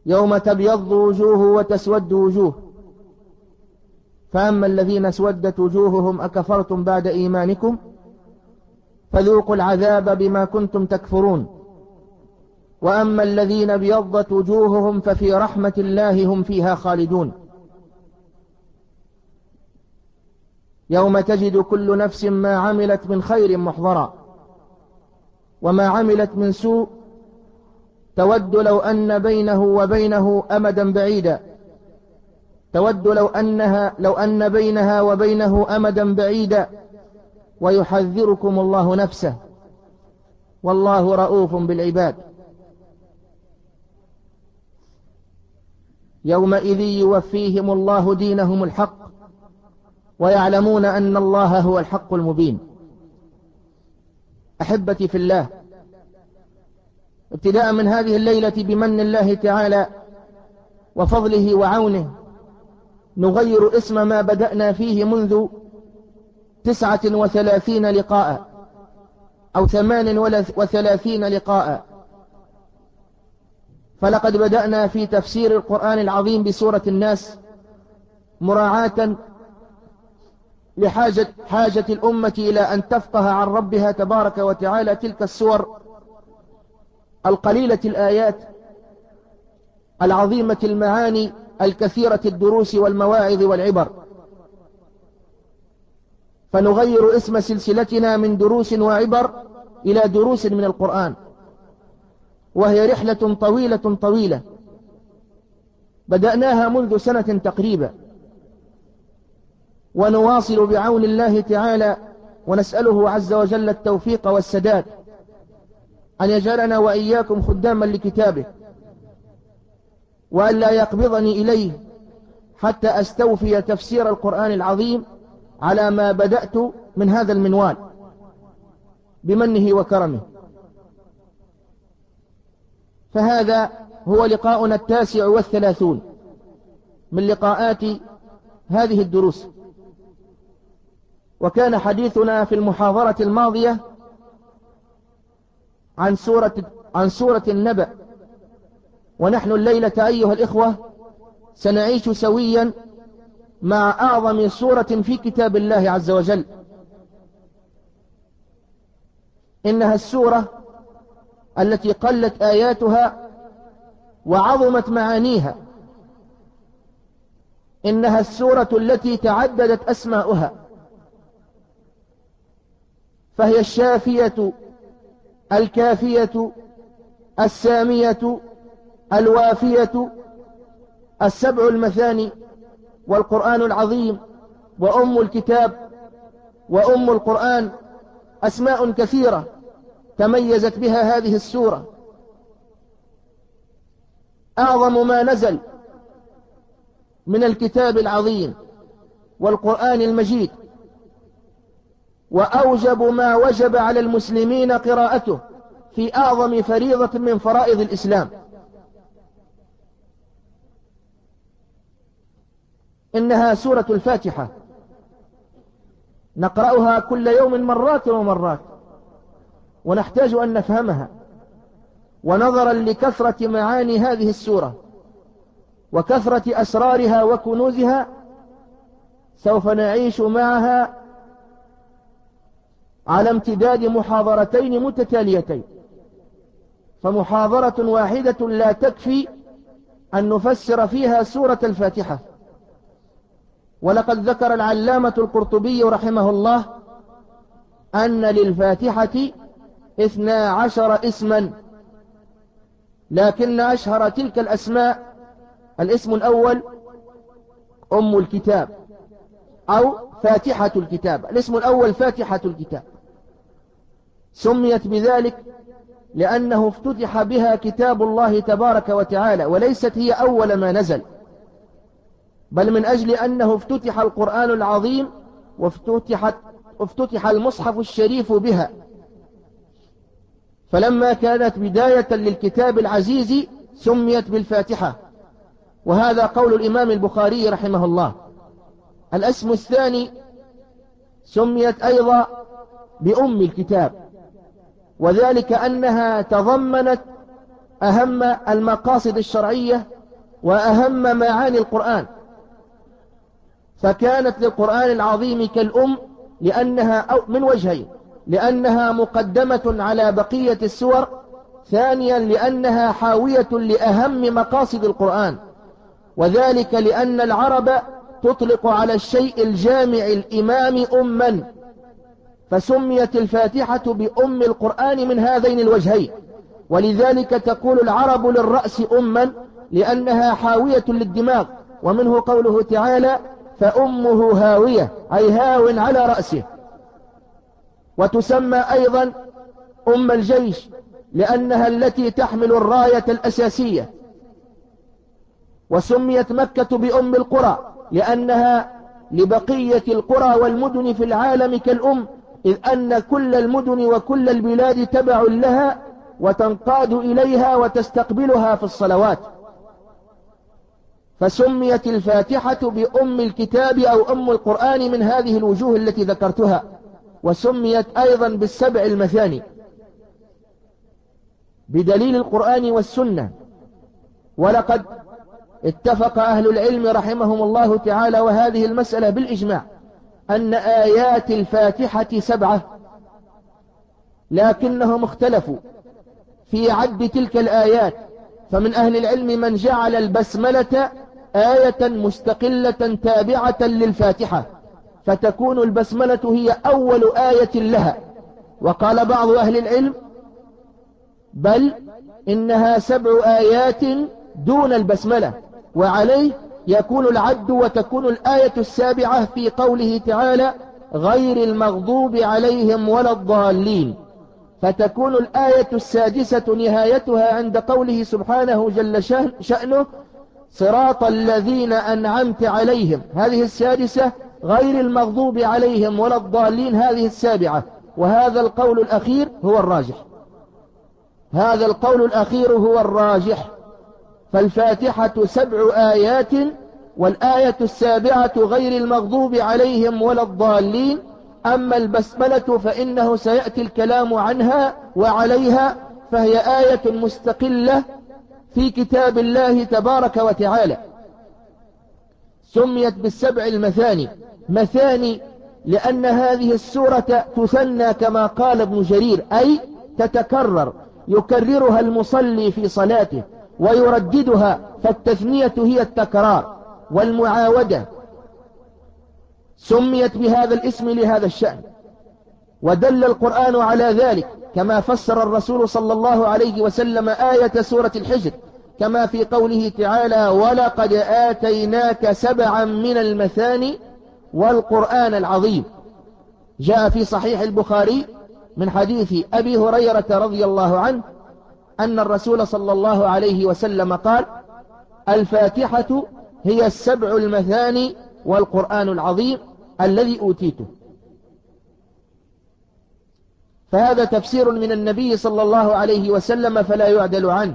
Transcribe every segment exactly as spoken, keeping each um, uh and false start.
يوم تبيض وجوه وتسود وجوه، فأما الذين اسودت وجوههم أكفرتم بعد إيمانكم فذوقوا العذاب بما كنتم تكفرون، وأما الذين ابيضت وجوههم ففي رحمة الله هم فيها خالدون. يوم تجد كل نفس ما عملت من خير محضرا وما عملت من سوء تود لو أن بينه وبينه أمدا بعيدا تود لو أنها لو أن بينها وبينه أمدا بعيدا ويحذركم الله نفسه والله رؤوف بالعباد. يومئذ يوفيهم الله دينهم الحق ويعلمون أن الله هو الحق المبين. أحبتي في الله، ابتداء من هذه الليلة بمن الله تعالى وفضله وعونه نغير اسم ما بدأنا فيه منذ تسعة وثلاثين لقاء أو ثمان وثلاثين لقاء، فلقد بدأنا في تفسير القرآن العظيم بسورة الناس مراعاة لحاجة حاجة الأمة إلى أن تفقه عن ربها تبارك وتعالى تلك السور القليلة الآيات العظيمة المعاني الكثيرة الدروس والمواعظ والعبر، فنغير اسم سلسلتنا من دروس وعبر إلى دروس من القرآن، وهي رحلة طويلة طويلة بدأناها منذ سنة تقريبا، ونواصل بعون الله تعالى، ونسأله عز وجل التوفيق والسداد أن يجعلنا وإياكم خداما لكتابه، وأن لا يقبضني إليه حتى أستوفي تفسير القرآن العظيم على ما بدأت من هذا المنوال بمنه وكرمه. فهذا هو لقاؤنا التاسع والثلاثون من لقاءات هذه الدروس، وكان حديثنا في المحاضرة الماضية عن سورة, عن سورة النبأ، ونحن الليلة أيها الإخوة سنعيش سويا مع أعظم سورة في كتاب الله عز وجل. إنها السورة التي قلت آياتها وعظمت معانيها، إنها السورة التي تعددت أسماؤها، فهي الشافية الكافية السامية الوافية السبع المثاني والقرآن العظيم وأم الكتاب وأم القرآن، أسماء كثيرة تميزت بها هذه السورة. أعظم ما نزل من الكتاب العظيم والقرآن المجيد، وأوجب ما وجب على المسلمين قراءته في أعظم فريضة من فرائض الإسلام. إنها سورة الفاتحة، نقرأها كل يوم مرات ومرات ونحتاج أن نفهمها، ونظرا لكثرة معاني هذه السورة وكثرة أسرارها وكنوزها سوف نعيش معها على امتداد محاضرتين متتاليتين، فمحاضرة واحدة لا تكفي أن نفسر فيها سورة الفاتحة. ولقد ذكر العلامة القرطبي رحمه الله أن للفاتحة اثنا عشر اسما، لكن أشهر تلك الأسماء الاسم الأول أم الكتاب أو فاتحة الكتاب. الاسم الأول فاتحة الكتاب، سميت بذلك لأنه افتتح بها كتاب الله تبارك وتعالى، وليست هي أول ما نزل، بل من أجل أنه افتتح القرآن العظيم وافتتحت افتتح المصحف الشريف بها، فلما كانت بداية للكتاب العزيز سميت بالفاتحة، وهذا قول الإمام البخاري رحمه الله. الاسم الثاني سميت أيضا بأم الكتاب، وذلك أنها تضمنت أهم المقاصد الشرعية وأهم معاني القرآن، فكانت للقرآن العظيم كالأم لأنها أو من وجهين: لأنها مقدمة على بقية السور، ثانيا لأنها حاوية لأهم مقاصد القرآن، وذلك لأن العرب تطلق على الشيء الجامع الإمام أما، فسميت الفاتحة بأم القرآن من هذين الوجهين. ولذلك تقول العرب للرأس أما لأنها حاوية للدماغ، ومنه قوله تعالى: فأمه هاوية، أي هاو على رأسه. وتسمى أيضا أم الجيش لأنها التي تحمل الراية الأساسية. وسميت مكة بأم القرى لأنها لبقية القرى والمدن في العالم كالأم، إذ أن كل المدن وكل البلاد تبع لها وتنقاد إليها وتستقبلها في الصلوات. فسميت الفاتحة بأم الكتاب أو أم القرآن من هذه الوجوه التي ذكرتها. وسميت أيضا بالسبع المثاني بدليل القرآن والسنة. ولقد اتفق أهل العلم رحمهم الله تعالى وهذه المسألة بالإجماع أن آيات الفاتحة سبعة، لكنهم اختلفوا في عد تلك الآيات، فمن أهل العلم من جعل البسملة آية مستقلة تابعة للفاتحة، فتكون البسملة هي أول آية لها. وقال بعض أهل العلم: بل إنها سبع آيات دون البسملة، وعليه يكون العد وتكون الآية السابعة في قوله تعالى: غير المغضوب عليهم ولا الضالين، فتكون الآية السادسة نهايتها عند قوله سبحانه جل شأنه: صراط الذين أنعمت عليهم، هذه السادسة، غير المغضوب عليهم ولا الضالين هذه السابعة. وهذا القول الأخير هو الراجح، هذا القول الأخير هو الراجح. فالفاتحة سبع آيات، والآية السابعة غير المغضوب عليهم ولا الضالين. أما البسملة فإنه سيأتي الكلام عنها وعليها، فهي آية مستقلة في كتاب الله تبارك وتعالى. سميت بالسبع المثاني مثاني لأن هذه السورة تثنى كما قال ابن جرير، أي تتكرر، يكررها المصلي في صلاته ويرددها، فالتثنية هي التكرار والمعاودة. سميت بهذا الاسم لهذا الشأن، ودل القرآن على ذلك كما فسر الرسول صلى الله عليه وسلم آية سورة الحجر، كما في قوله تعالى: ولقد آتيناك سبعا من المثاني والقرآن العظيم. جاء في صحيح البخاري من حديث أبي هريرة رضي الله عنه أن الرسول صلى الله عليه وسلم قال: الفاتحة هي السبع المثاني والقرآن العظيم الذي أوتيته. فهذا تفسير من النبي صلى الله عليه وسلم فلا يعدل عنه.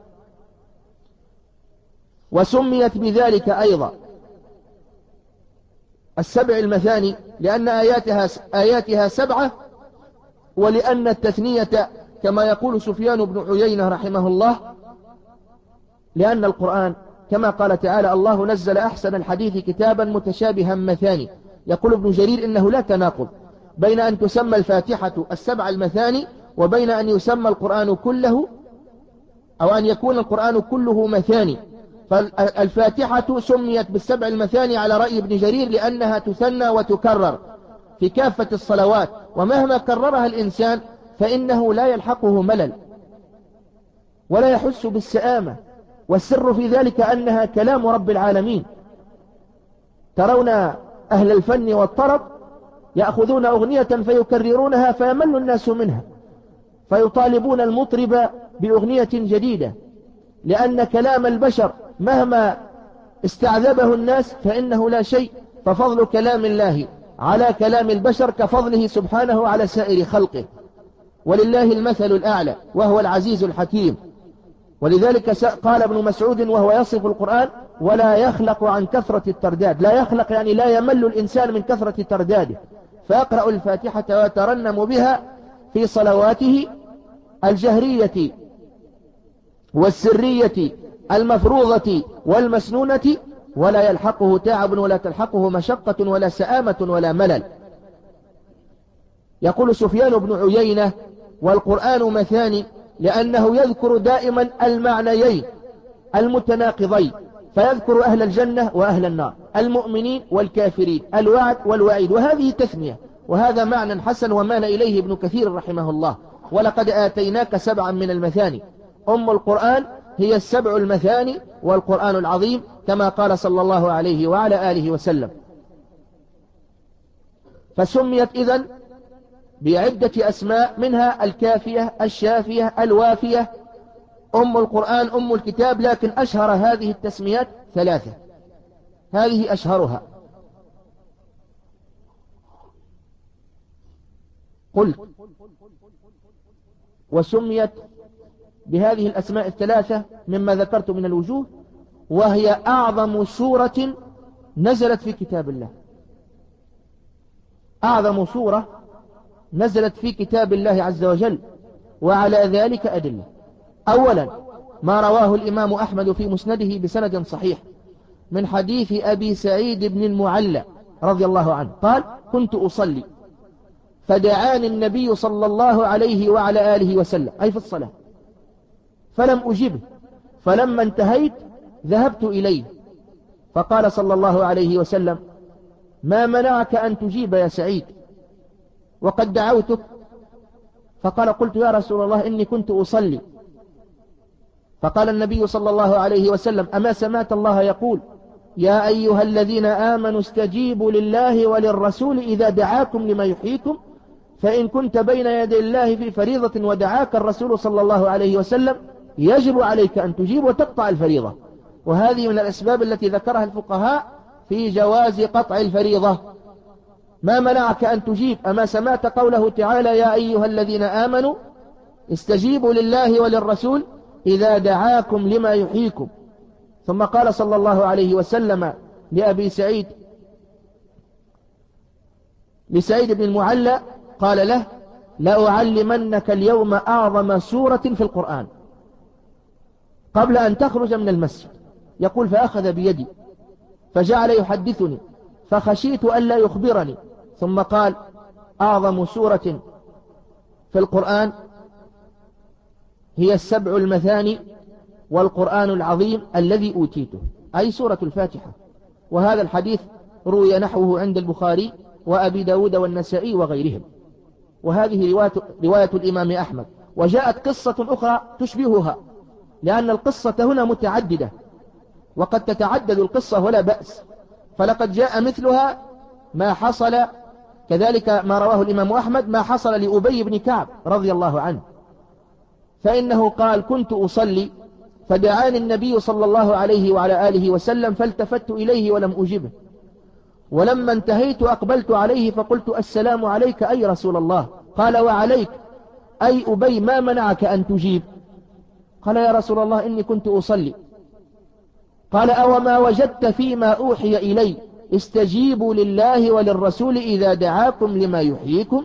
وسميت بذلك أيضا السبع المثاني لأن آياتها, آياتها سبعة، ولأن التثنية كما يقول سفيان بن عيينة رحمه الله، لأن القرآن كما قال تعالى: الله نزل أحسن الحديث كتابا متشابها مثاني. يقول ابن جرير إنه لا تناقض بين أن تسمى الفاتحة السبع المثاني وبين أن يسمى القرآن كله، أو أن يكون القرآن كله مثاني. فالفاتحة سميت بالسبع المثاني على رأي ابن جرير لأنها تثنى وتكرر في كافة الصلوات، ومهما كررها الإنسان فإنه لا يلحقه ملل ولا يحس بالسآمة. والسر في ذلك أنها كلام رب العالمين. ترون أهل الفن والطرب يأخذون أغنية فيكررونها فيمل الناس منها، فيطالبون المطرب بأغنية جديدة، لأن كلام البشر مهما استعذبه الناس فإنه لا شيء، ففضل كلام الله على كلام البشر كفضله سبحانه على سائر خلقه، ولله المثل الأعلى وهو العزيز الحكيم. ولذلك قال ابن مسعود وهو يصف القرآن: ولا يخلق عن كثرة الترداد. لا يخلق يعني لا يمل الإنسان من كثرة ترداده، فيقرأ الفاتحة ويترنم بها في صلواته الجهرية والسرية المفروضة والمسنونة ولا يلحقه تعب ولا تلحقه مشقة ولا سآمة ولا ملل. يقول سفيان بن عيينة: والقرآن مثاني، لأنه يذكر دائما المعنيين المتناقضين، فيذكر أهل الجنة وأهل النار، المؤمنين والكافرين، الوعد والوعيد، وهذه تثنية، وهذا معنى حسن ومال إليه ابن كثير رحمه الله. ولقد آتيناك سبعا من المثاني، أم القرآن هي السبع المثاني والقرآن العظيم، كما قال صلى الله عليه وعلى آله وسلم. فسميت إذن بعدة أسماء، منها الكافية، الشافية، الوافية، أم القرآن، أم الكتاب، لكن أشهر هذه التسميات ثلاثة، هذه أشهرها. قلت: وسميت بهذه الأسماء الثلاثة مما ذكرت من الوجوه، وهي أعظم سورة نزلت في كتاب الله، أعظم سورة نزلت في كتاب الله عز وجل، وعلى ذلك أدلة. أولا ما رواه الإمام أحمد في مسنده بسند صحيح من حديث أبي سعيد بن المعلى رضي الله عنه قال: كنت أصلي فدعاني النبي صلى الله عليه وعلى آله وسلم، أي في الصلاة، فلم أجبه، فلما انتهيت ذهبت إليه فقال صلى الله عليه وسلم: ما منعك أن تجيب يا سعيد وقد دعوتك؟ فقال: قلت يا رسول الله إني كنت أصلي. فقال النبي صلى الله عليه وسلم: أما سمعت الله يقول: يا أيها الذين آمنوا استجيبوا لله وللرسول إذا دعاكم لما يحييكم، فإن كنت بين يدي الله في فريضة ودعاك الرسول صلى الله عليه وسلم يجب عليك أن تجيب وتقطع الفريضة. وهذه من الأسباب التي ذكرها الفقهاء في جواز قطع الفريضة. ما منعك أن تجيب؟ أما سمعت قوله تعالى: يا أيها الذين آمنوا استجيبوا لله وللرسول إذا دعاكم لما يحييكم. ثم قال صلى الله عليه وسلم لأبي سعيد لسعيد بن المعلى قال له: لأعلمنك اليوم أعظم سورة في القرآن قبل أن تخرج من المسجد. يقول: فأخذ بيدي فجعل يحدثني فخشيت ألا يخبرني، ثم قال: أعظم سورة في القرآن هي السبع المثاني والقرآن العظيم الذي أوتيته، أي سورة الفاتحة. وهذا الحديث روي نحوه عند البخاري وأبي داود والنسائي وغيرهم، وهذه رواية, رواية الإمام أحمد. وجاءت قصة أخرى تشبهها، لأن القصة هنا متعددة وقد تتعدد القصة ولا بأس، فلقد جاء مثلها ما حصل كذلك ما رواه الإمام أحمد ما حصل لأبي بن كعب رضي الله عنه، فإنه قال: كنت أصلي فدعاني النبي صلى الله عليه وعلى آله وسلم فالتفت إليه ولم أجبه، ولما انتهيت أقبلت عليه فقلت: السلام عليك أي رسول الله؟ قال: وعليك أي أبي، ما منعك أن تجيب؟ قال: يا رسول الله إني كنت أصلي. قال: أو ما وجدت فيما أوحي إلي استجيبوا لله وللرسول إذا دعاكم لما يحييكم؟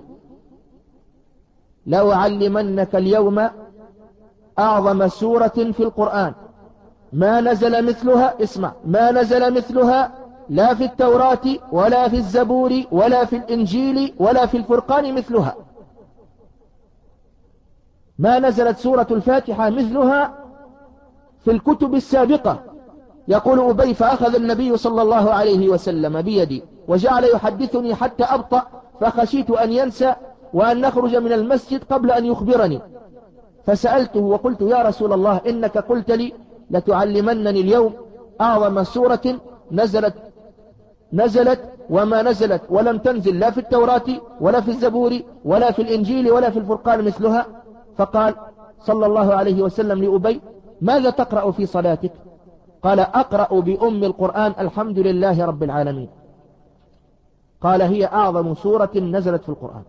لأعلمنك اليوم أعظم سورة في القرآن ما نزل مثلها، اسمع، ما نزل مثلها لا في التوراة ولا في الزبور ولا في الإنجيل ولا في الفرقان مثلها. ما نزلت سورة الفاتحة مثلها في الكتب السابقة. يقول أبي: فأخذ النبي صلى الله عليه وسلم بيدي وجعل يحدثني حتى أبطأ، فخشيت أن ينسى وأن نخرج من المسجد قبل أن يخبرني، فسألته وقلت: يا رسول الله إنك قلت لي لتعلمنني اليوم أعظم سورة نزلت نزلت وما نزلت ولم تنزل لا في التوراة ولا في الزبور ولا في الإنجيل ولا في الفرقان مثلها. فقال صلى الله عليه وسلم لأبي: ماذا تقرأ في صلاتك؟ قال: أقرأ بأم القرآن الحمد لله رب العالمين. قال: هي أعظم سورة نزلت في القرآن.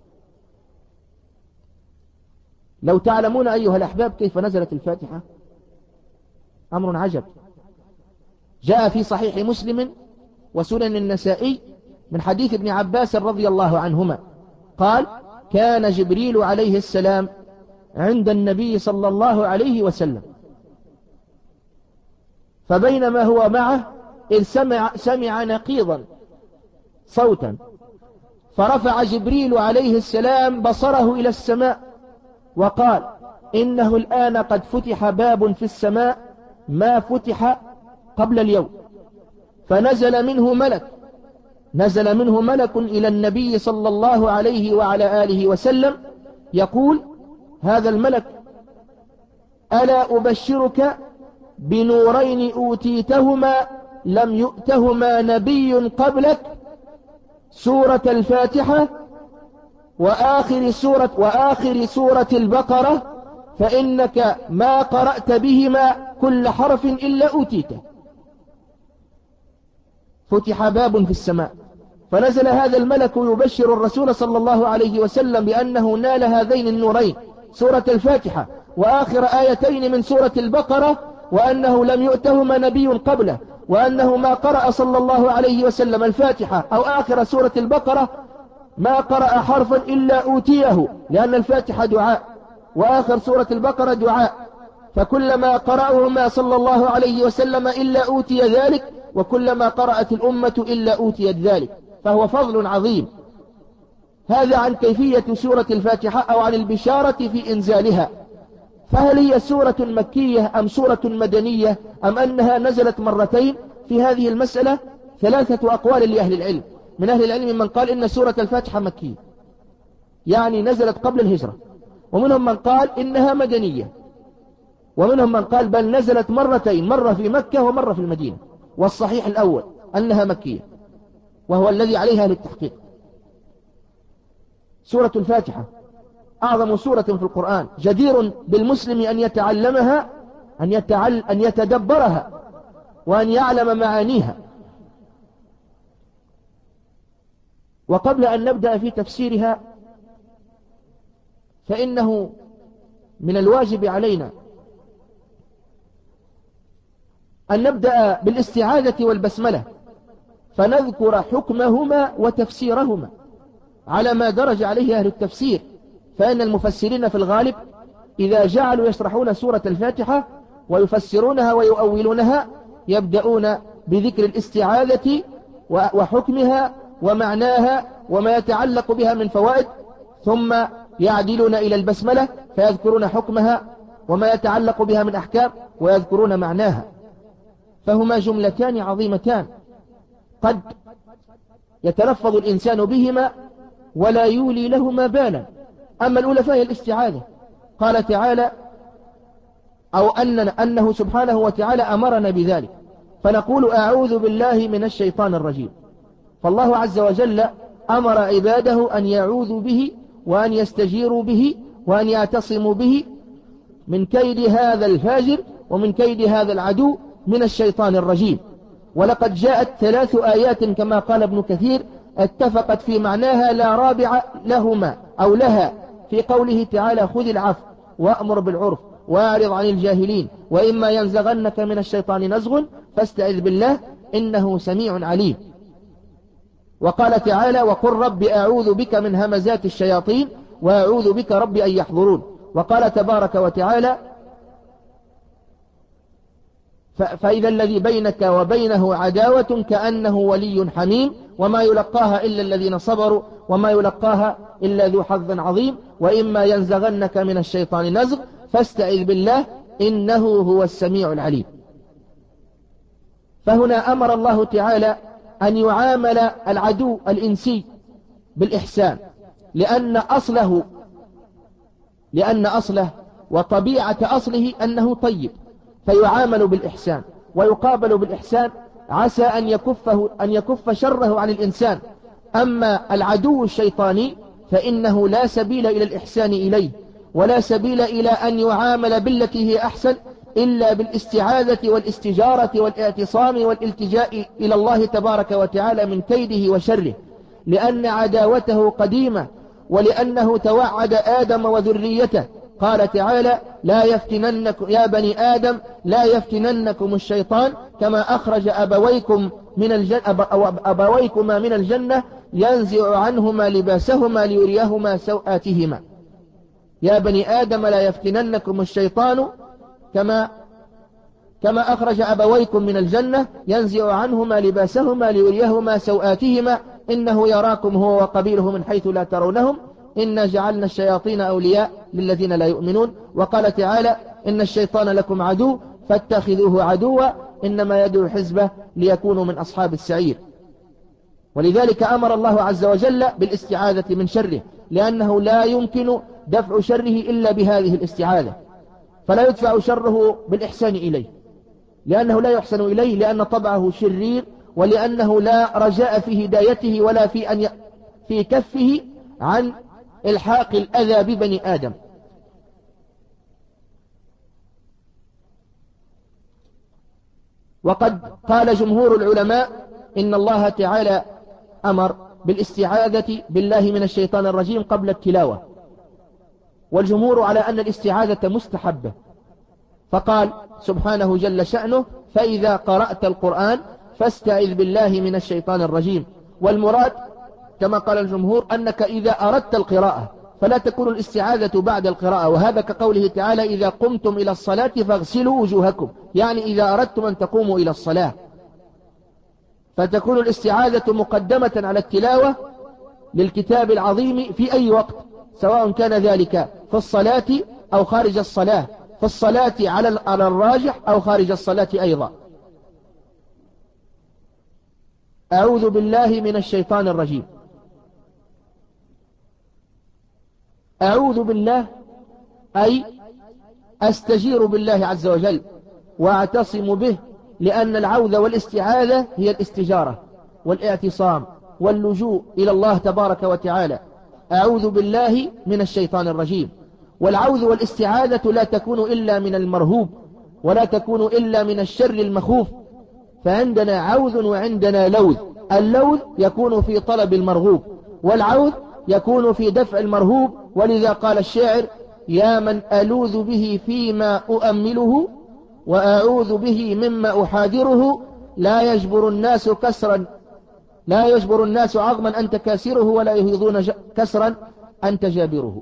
لو تعلمون أيها الأحباب كيف نزلت الفاتحة أمر عجب. جاء في صحيح مسلم وسنن النسائي من حديث ابن عباس رضي الله عنهما قال: كان جبريل عليه السلام عند النبي صلى الله عليه وسلم فبينما هو معه إذ سمع, سمع نقيضا صوتا، فرفع جبريل عليه السلام بصره إلى السماء وقال: إنه الآن قد فتح باب في السماء ما فتح قبل اليوم. فنزل منه ملك نزل منه ملك إلى النبي صلى الله عليه وعلى آله وسلم يقول: هذا الملك: ألا أبشرك بنورين أوتيتهما لم يؤتهما نبي قبلك، سورة الفاتحة وآخر سورة, وآخر سورة البقرة، فإنك ما قرأت بهما كل حرف إلا أوتيته. فتح باب في السماء، فنزل هذا الملك يبشر الرسول صلى الله عليه وسلم بأنه نال هذين النورين، سورة الفاتحة وآخر آيتين من سورة البقرة، وأنه لم يؤتهما نبي قبله، وأنه ما قرأ صلى الله عليه وسلم الفاتحة أو آخر سورة البقرة ما قرأ حرفا إلا أوتيه، لأن الفاتحة دعاء وآخر سورة البقرة دعاء، فكلما قرأهما صلى الله عليه وسلم إلا أوتي ذلك، وكلما قرأت الأمة إلا أوتيت ذلك، فهو فضل عظيم. هذا عن كيفية سورة الفاتحة أو عن البشارة في إنزالها. فهل هي سورة مكية أم سورة مدنية أم أنها نزلت مرتين؟ في هذه المسألة ثلاثة أقوال لأهل العلم. من أهل العلم من قال إن سورة الفاتحة مكية، يعني نزلت قبل الهجرة، ومنهم من قال إنها مدنية، ومنهم من قال بل نزلت مرتين، مرة في مكة ومرة في المدينة، والصحيح الأول أنها مكية، وهو الذي عليها للتحقيق. سورة الفاتحة أعظم سورة في القرآن، جدير بالمسلم أن يتعلمها، أن, يتعل أن يتدبرها وأن يعلم معانيها. وقبل أن نبدأ في تفسيرها، فإنه من الواجب علينا أن نبدأ بالاستعاذة والبسملة، فنذكر حكمهما وتفسيرهما على ما درج عليه أهل التفسير. فإن المفسرين في الغالب إذا جعلوا يشرحون سورة الفاتحة ويفسرونها ويؤولونها يبدأون بذكر الاستعاذة وحكمها ومعناها وما يتعلق بها من فوائد، ثم يعدلون إلى البسملة فيذكرون حكمها وما يتعلق بها من أحكام ويذكرون معناها. فهما جملتان عظيمتان قد يتلفظ الإنسان بهما ولا يولي لهما بالا. أما الأولى فهي الاستعاذة، قال تعالى أو أننا أنه سبحانه وتعالى أمرنا بذلك، فنقول أعوذ بالله من الشيطان الرجيم. فالله عز وجل أمر عباده أن يعوذوا به وأن يستجيروا به وأن يعتصموا به من كيد هذا الفاجر ومن كيد هذا العدو من الشيطان الرجيم. ولقد جاءت ثلاث آيات كما قال ابن كثير اتفقت في معناها لا رابع لهما أو لها، في قوله تعالى خذ العفو وأمر بالعرف وأعرض عن الجاهلين وإما ينزغنك من الشيطان نزغ فاستعذ بالله إنه سميع عليم. وقال تعالى وقل رب أعوذ بك من همزات الشياطين وأعوذ بك رب أن يحضرون. وقال تبارك وتعالى فإذا الذي بينك وبينه عداوة كأنه ولي حميم وما يلقاها إلا الذين صبروا وما يلقاها إلا ذو حظ عظيم وإما ينزغنك من الشيطان نزغ فاستعذ بالله إنه هو السميع العليم. فهنا أمر الله تعالى أن يعامل العدو الإنسي بالإحسان، لأن أصله لأن أصله وطبيعة أصله أنه طيب، فيعامل بالإحسان ويقابل بالإحسان عسى أن يكفه أن يكف شره عن الإنسان. أما العدو الشيطاني فإنه لا سبيل إلى الإحسان إليه ولا سبيل إلى أن يعامل بالتي هي أحسن إلا بالاستعاذة والاستجارة والاعتصام والالتجاء إلى الله تبارك وتعالى من كيده وشره، لأن عداوته قديمة ولأنه توعد آدم وذريته. قال تعالى لا يفتننكم يا بني آدم لا يفتننكم الشيطان كما أخرج أبويكم من الجنة أبويكما من الجنة ينزع عنهما لباسهما ليريهما سوآتهما. يا بني آدم لا يفتننكم الشيطان كما كما أخرج أبويكم من الجنة ينزع عنهما لباسهما ليريهما سوآتهما إنه يراكم هو وقبيله من حيث لا ترونهم إنا جعلنا الشياطين أولياء للذين لا يؤمنون. وقال تعالى إن الشيطان لكم عدو فاتخذوه عدوا إنما يدعو حزبه ليكونوا من أصحاب السعير. ولذلك أمر الله عز وجل بالاستعاذة من شره، لأنه لا يمكن دفع شره إلا بهذه الاستعاذة، فلا يدفع شره بالإحسان إليه لأنه لا يحسن إليه، لأن طبعه شرير، ولأنه لا رجاء في هدايته ولا في أن ي... في كفه عن الحاق الأذى ببني آدم. وقد قال جمهور العلماء إن الله تعالى أمر بالاستعاذة بالله من الشيطان الرجيم قبل التلاوة، والجمهور على أن الاستعاذة مستحبة، فقال سبحانه جل شأنه فإذا قرأت القرآن فاستعذ بالله من الشيطان الرجيم. والمراد كما قال الجمهور أنك إذا أردت القراءة فلا تكون الاستعاذة بعد القراءة، وهذا كقوله تعالى إذا قمتم إلى الصلاة فاغسلوا وجوهكم، يعني إذا أردتم أن تقوموا إلى الصلاة، فتكون الاستعاذة مقدمة على التلاوة للكتاب العظيم في أي وقت، سواء كان ذلك في الصلاة أو خارج الصلاة، في الصلاة على على الراجح أو خارج الصلاة أيضا. أعوذ بالله من الشيطان الرجيم. أعوذ بالله أي أستجير بالله عز وجل وأعتصم به، لأن العوذ والاستعاذة هي الاستجارة والاعتصام واللجوء إلى الله تبارك وتعالى. أعوذ بالله من الشيطان الرجيم. والعوذ والاستعاذة لا تكون إلا من المرهوب، ولا تكون إلا من الشر المخوف، فعندنا عوذ وعندنا لوذ. اللوذ يكون في طلب المرغوب، والعوذ يكون في دفع المرهوب. ولذا قال الشاعر يا من ألوذ به فيما أؤمله وأعوذ به مما أحاذره، لا يجبر الناس كسرا لا يجبر الناس عظما أنت كاسره، ولا يهيضون كسرا أنت جابره.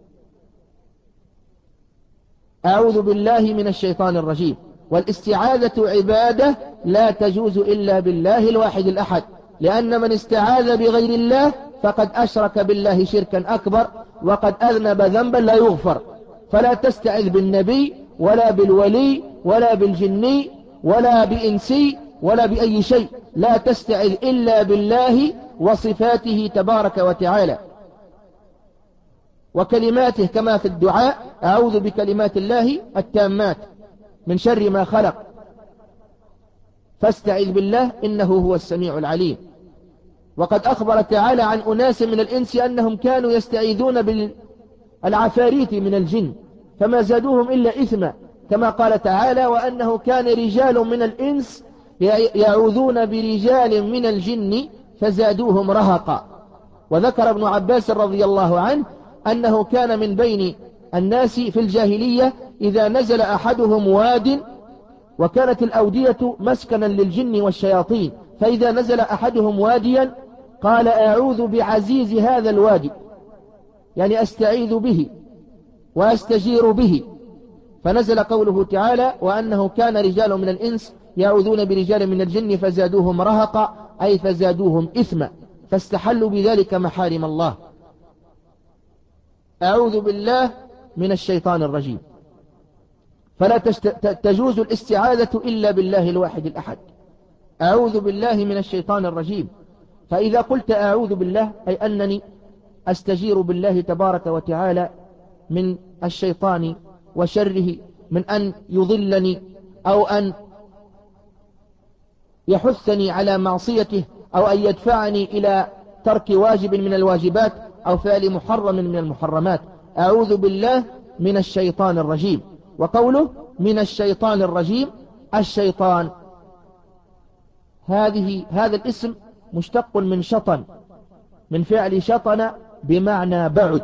أعوذ بالله من الشيطان الرجيم. والاستعاذة عبادة لا تجوز إلا بالله الواحد الأحد، لأن من استعاذ بغير الله فقد أشرك بالله شركا أكبر، وقد أذنب ذنبا لا يغفر. فلا تستعذ بالنبي ولا بالولي ولا بالجني ولا بإنسي ولا بأي شيء، لا تستعذ إلا بالله وصفاته تبارك وتعالى وكلماته، كما في الدعاء أعوذ بكلمات الله التامات من شر ما خلق، فاستعذ بالله إنه هو السميع العليم. وقد أخبر تعالى عن أناس من الإنس أنهم كانوا يستعيذون بالعفاريت من الجن فما زادوهم إلا إثما، كما قال تعالى وأنه كان رجال من الإنس يعوذون برجال من الجن فزادوهم رهقا. وذكر ابن عباس رضي الله عنه أنه كان من بين الناس في الجاهلية إذا نزل أحدهم واد، وكانت الأودية مسكنا للجن والشياطين، فإذا نزل أحدهم واديا قال أعوذ بعزيز هذا الوادي، يعني أستعيذ به وأستجير به. فنزل قوله تعالى وأنه كان رجال من الإنس يعوذون برجال من الجن فزادوهم رهقا، أي فزادوهم إثما، فاستحلوا بذلك محارم الله. أعوذ بالله من الشيطان الرجيم. فلا تجوز الاستعاذة إلا بالله الواحد الأحد. أعوذ بالله من الشيطان الرجيم. فإذا قلت أعوذ بالله أي أنني أستجير بالله تبارك وتعالى من الشيطان وشره، من أن يضلني أو أن يحثني على معصيته أو أن يدفعني إلى ترك واجب من الواجبات أو فعل محرم من المحرمات. أعوذ بالله من الشيطان الرجيم. وقوله من الشيطان الرجيم، الشيطان هذه هذا الاسم مشتق من شطن، من فعل شطن بمعنى بعد،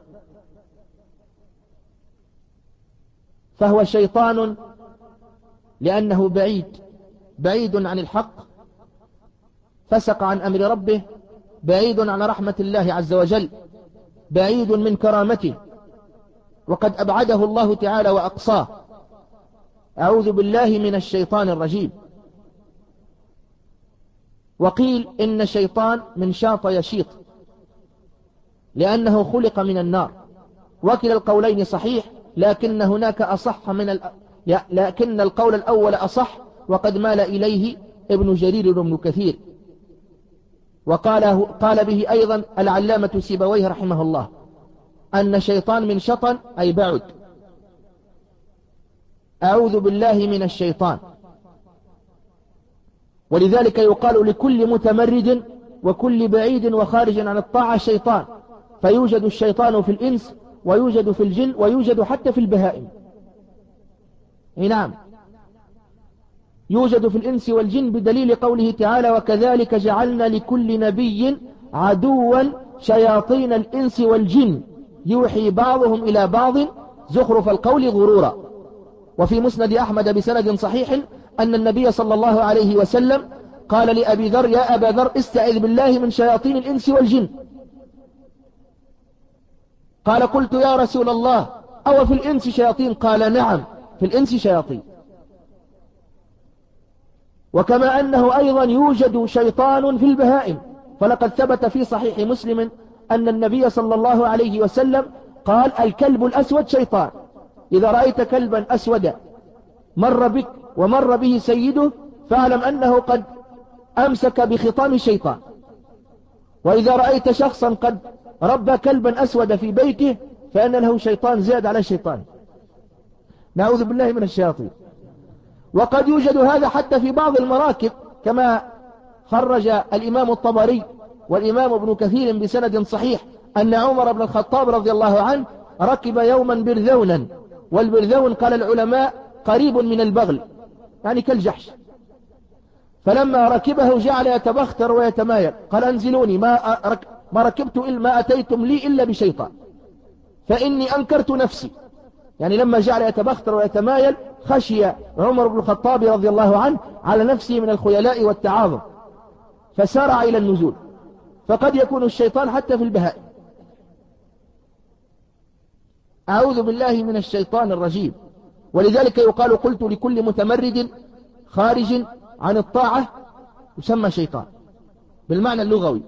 فهو شيطان لأنه بعيد بعيد عن الحق، فسق عن أمر ربه، بعيد عن رحمة الله عز وجل، بعيد من كرامته، وقد أبعده الله تعالى وأقصاه. أعوذ بالله من الشيطان الرجيم. وقيل إن الشيطان من شاط يشيط لأنه خلق من النار، وكلا القولين صحيح، لكن هناك أصح من ال... لكن القول الأول أصح، وقد مال إليه ابن جرير وابن كثير، وقال قال به أيضا العلامة سيبويه رحمه الله، أن شيطان من شطن أي بعد. أعوذ بالله من الشيطان. ولذلك يقال لكل متمرد وكل بعيد وخارج عن الطاعة شيطان، فيوجد الشيطان في الإنس ويوجد في الجن ويوجد حتى في البهائم. نعم، يوجد في الإنس والجن بدليل قوله تعالى: وكذلك جعلنا لكل نبي عدوا شياطين الإنس والجن يوحي بعضهم إلى بعض زخرف القول غرورا. وفي مسند أحمد بسند صحيح أن النبي صلى الله عليه وسلم قال لأبي ذر: يا أبا ذر استعذ بالله من شياطين الإنس والجن. قال: قلت يا رسول الله أو في الإنس شياطين؟ قال: نعم، في الإنس شياطين. وكما أنه أيضا يوجد شيطان في البهائم، فلقد ثبت في صحيح مسلم أن النبي صلى الله عليه وسلم قال: الكلب الأسود شيطان، إذا رأيت كلبا أسودا مر بك ومر به سيده فاعلم أنه قد أمسك بخطام الشيطان. وإذا رأيت شخصا قد ربى كلبا أسود في بيته فإن له شيطان زاد على الشيطان. نعوذ بالله من الشياطين. وقد يوجد هذا حتى في بعض المراكب، كما خرج الإمام الطبري والإمام ابن كثير بسند صحيح أن عمر بن الخطاب رضي الله عنه ركب يوما برذونا، والبرذون قال العلماء قريب من البغل يعني كالجحش، فلما ركبه جعل يتبختر ويتمايل، قال: انزلوني، ما, أرك ما ركبت إلا ما أتيتم لي إلا بشيطان فإني أنكرت نفسي. يعني لما جعل يتبختر ويتمايل خشي عمر بن الخطاب رضي الله عنه على نفسه من الخيلاء والتعاظم فسارع إلى النزول. فقد يكون الشيطان حتى في البهائم. أعوذ بالله من الشيطان الرجيم. ولذلك يقال: قلت لكل متمرد خارج عن الطاعة يسمى شيطان بالمعنى اللغوي.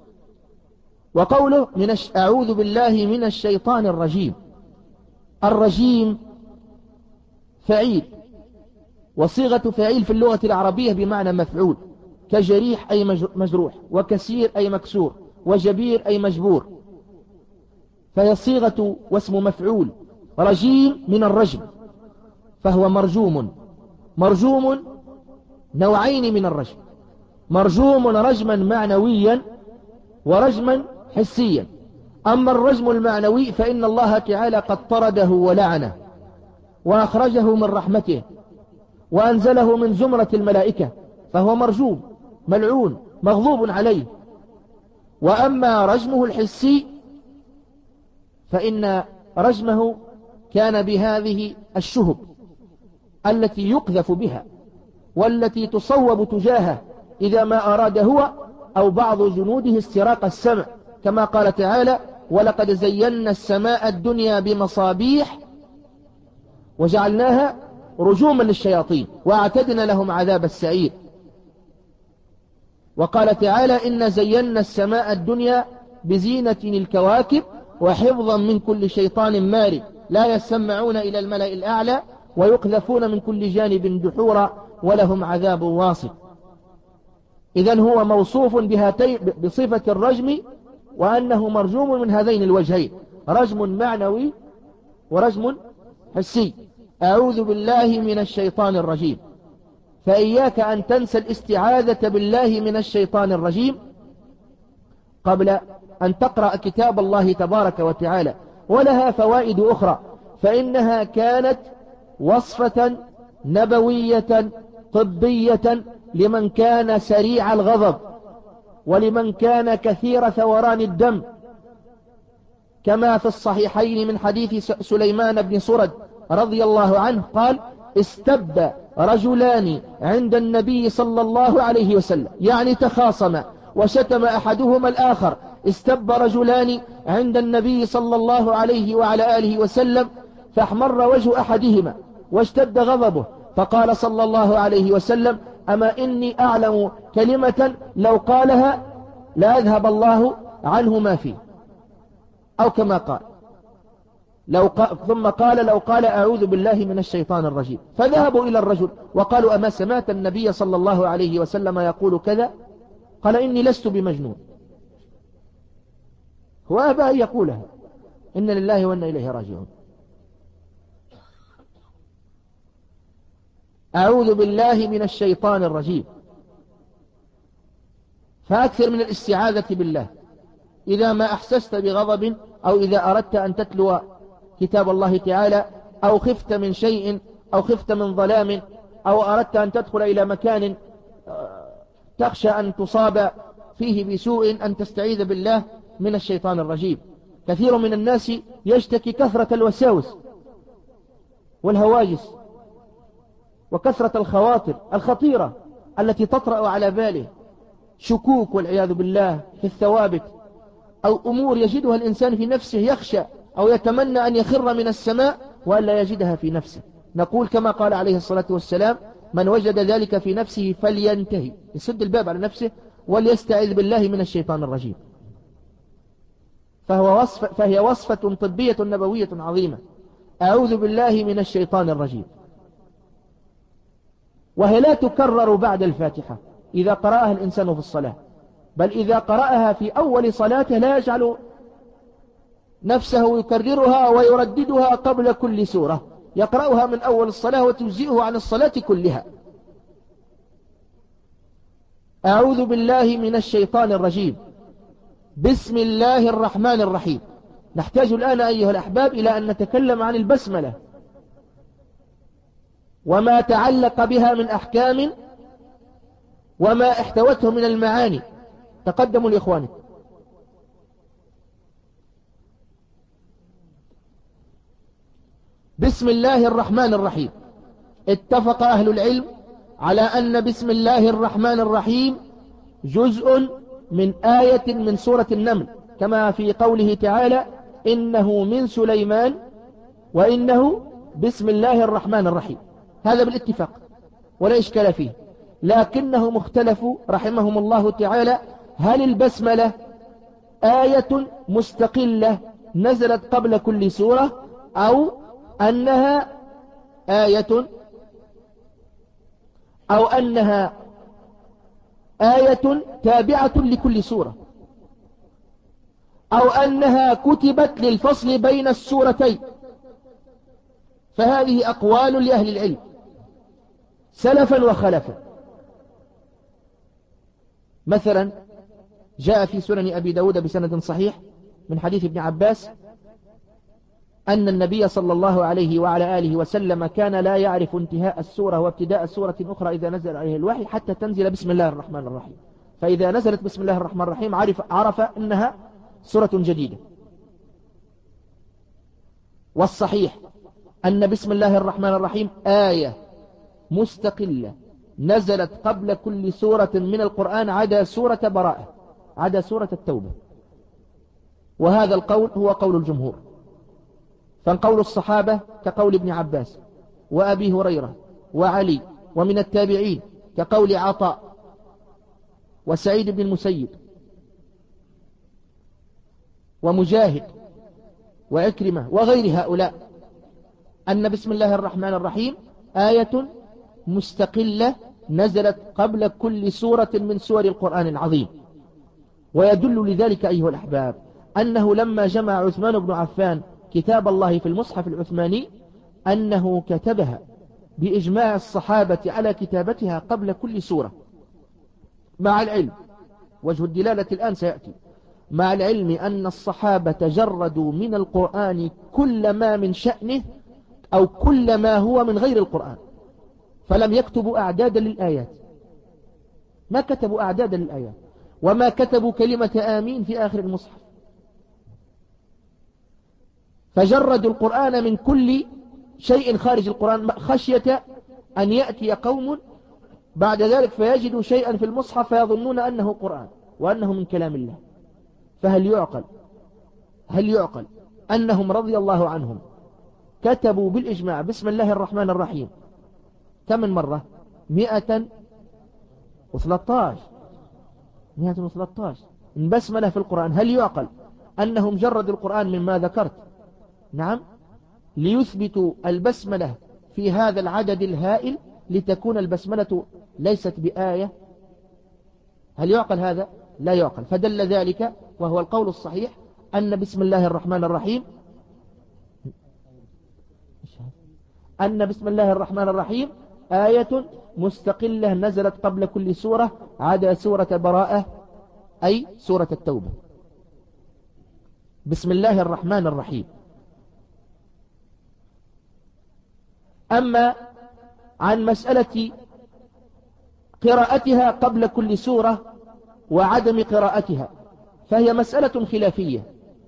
وقوله من الش... أعوذ بالله من الشيطان الرجيم. الرجيم فعيل، وصيغة فعيل في اللغة العربية بمعنى مفعول، كجريح أي مجروح، وكسير أي مكسور، وجبير أي مجبور، فهي صيغة واسم مفعول. رجيم من الرجم، فهو مرجوم. مرجوم نوعين من الرجم: مرجوم رجما معنويا ورجما حسيا. أما الرجم المعنوي فإن الله تعالى قد طرده ولعنه وأخرجه من رحمته وأنزله من زمرة الملائكة، فهو مرجوم ملعون مغضوب عليه. وأما رجمه الحسي فإن رجمه كان بهذه الشهب التي يقذف بها والتي تصوب تجاهه إذا ما أراد هو أو بعض جنوده استراق السمع، كما قال تعالى: ولقد زينا السماء الدنيا بمصابيح وجعلناها رجوما للشياطين وأعتدنا لهم عذاب السعير. وقال تعالى: إن زينا السماء الدنيا بزينة الكواكب وحفظا من كل شيطان مارد لا يسمعون إلى الملأ الأعلى ويقذفون من كل جانب دحورا ولهم عذاب واصب. إذن هو موصوف بهاتين بصفة الرجم، وأنه مرجوم من هذين الوجهين: رجم معنوي ورجم حسي. أعوذ بالله من الشيطان الرجيم. فإياك أن تنسى الاستعاذة بالله من الشيطان الرجيم قبل أن تقرأ كتاب الله تبارك وتعالى، ولها فوائد أخرى، فإنها كانت وصفة نبوية طبية لمن كان سريع الغضب ولمن كان كثير ثوران الدم، كما في الصحيحين من حديث سليمان بن سرد رضي الله عنه قال: استب رجلان عند النبي صلى الله عليه وسلم، يعني تخاصما وشتم أحدهما الآخر. استب رجلان عند النبي صلى الله عليه وعلى آله وسلم فاحمر وجه أحدهما واشتد غضبه، فقال صلى الله عليه وسلم: أما إني أعلم كلمة لو قالها لا أذهب الله عنه ما فيه، أو كما قال. لو قال ثم قال: لو قال أعوذ بالله من الشيطان الرجيم. فذهبوا إلى الرجل وقالوا: أما سمعت النبي صلى الله عليه وسلم يقول كذا؟ قال: إني لست بمجنون. هو أبى أن يقولها. إن لله وإنا إليه راجعون. أعوذ بالله من الشيطان الرجيم. فأكثر من الاستعاذة بالله إذا ما أحسست بغضب، أو إذا أردت أن تتلو كتاب الله تعالى، أو خفت من شيء، أو خفت من ظلام، أو أردت أن تدخل إلى مكان تخشى أن تصاب فيه بسوء، أن تستعيذ بالله من الشيطان الرجيم. كثير من الناس يشتكي كثرة الوساوس والهواجس وكثرة الخواطر الخطيرة التي تطرأ على باله، شكوك والعياذ بالله في الثوابت، أو أمور يجدها الإنسان في نفسه يخشى أو يتمنى أن يخر من السماء وألا يجدها في نفسه. نقول كما قال عليه الصلاة والسلام: من وجد ذلك في نفسه فلينتهي، يسد الباب على نفسه وليستعذ بالله من الشيطان الرجيم. فهو وصف فهي وصفة طبية نبوية عظيمة. أعوذ بالله من الشيطان الرجيم. وهي لا تكرر بعد الفاتحة إذا قرأها الإنسان في الصلاة، بل إذا قرأها في أول صلاته لا يجعل نفسه يكررها ويرددها قبل كل سورة، يقرأها من أول الصلاة وتجزئه عن الصلاة كلها. أعوذ بالله من الشيطان الرجيم. بسم الله الرحمن الرحيم. نحتاج الآن أيها الأحباب إلى أن نتكلم عن البسملة وما تعلق بها من أحكام وما احتوته من المعاني. تقدموا لإخواني. بسم الله الرحمن الرحيم. اتفق أهل العلم على أن بسم الله الرحمن الرحيم جزء من آية من سورة النمل، كما في قوله تعالى: إنه من سليمان وإنه بسم الله الرحمن الرحيم. هذا بالاتفاق ولا إشكال فيه، لكنهم اختلفوا رحمهم الله تعالى: هل البسملة آية مستقلة نزلت قبل كل سورة، أو أنها آية أو أنها آية تابعة لكل سورة، أو أنها كتبت للفصل بين السورتين. فهذه أقوال لأهل العلم سلفا وخلفا. مثلا جاء في سنن أبي داود بسند صحيح من حديث ابن عباس أن النبي صلى الله عليه وعلى آله وسلم كان لا يعرف انتهاء السورة وابتداء السورة أخرى إذا نزل عليه الوحي حتى تنزل بسم الله الرحمن الرحيم، فإذا نزلت بسم الله الرحمن الرحيم عرف, عرف أنها سورة جديدة. والصحيح أن بسم الله الرحمن الرحيم آية مستقلة نزلت قبل كل سورة من القرآن عدا سورة براءة، عدا سورة التوبة. وهذا القول هو قول الجمهور. فقول الصحابة كقول ابن عباس وأبي هريرة وعلي، ومن التابعين كقول عطاء وسعيد بن المسيب ومجاهد وعكرمة وغير هؤلاء، أن بسم الله الرحمن الرحيم آية مستقلة نزلت قبل كل سورة من سور القرآن العظيم. ويدل لذلك أيها الأحباب أنه لما جمع عثمان بن عفان كتاب الله في المصحف العثماني أنه كتبها بإجماع الصحابة على كتابتها قبل كل سورة، مع العلم، وجه الدلالة الآن سيأتي، مع العلم أن الصحابة جردوا من القرآن كل ما من شأنه أو كل ما هو من غير القرآن، فلم يكتبوا أعدادا للآيات، ما كتبوا أعدادا للآيات، وما كتبوا كلمة آمين في آخر المصحف، فجردوا القرآن من كل شيء خارج القرآن خشية أن يأتي قوم بعد ذلك فيجدوا شيئا في المصحف فيظنون أنه قرآن وأنه من كلام الله. فهل يعقل هل يعقل أنهم رضي الله عنهم كتبوا بالإجماع بسم الله الرحمن الرحيم كم من مرة؟ مئة وثلاثة عشر مئة وثلاثة عشر بسملة في القرآن. هل يعقل أنه مجرد القرآن مما ذكرت؟ نعم، ليثبتوا البسملة في هذا العدد الهائل لتكون البسملة ليست بآية. هل يعقل هذا؟ لا يعقل. فدل ذلك وهو القول الصحيح أن بسم الله الرحمن الرحيم أن بسم الله الرحمن الرحيم آية مستقلة نزلت قبل كل سورة عدا سورة براءة أي سورة التوبة. بسم الله الرحمن الرحيم. أما عن مسألة قراءتها قبل كل سورة وعدم قراءتها فهي مسألة خلافية،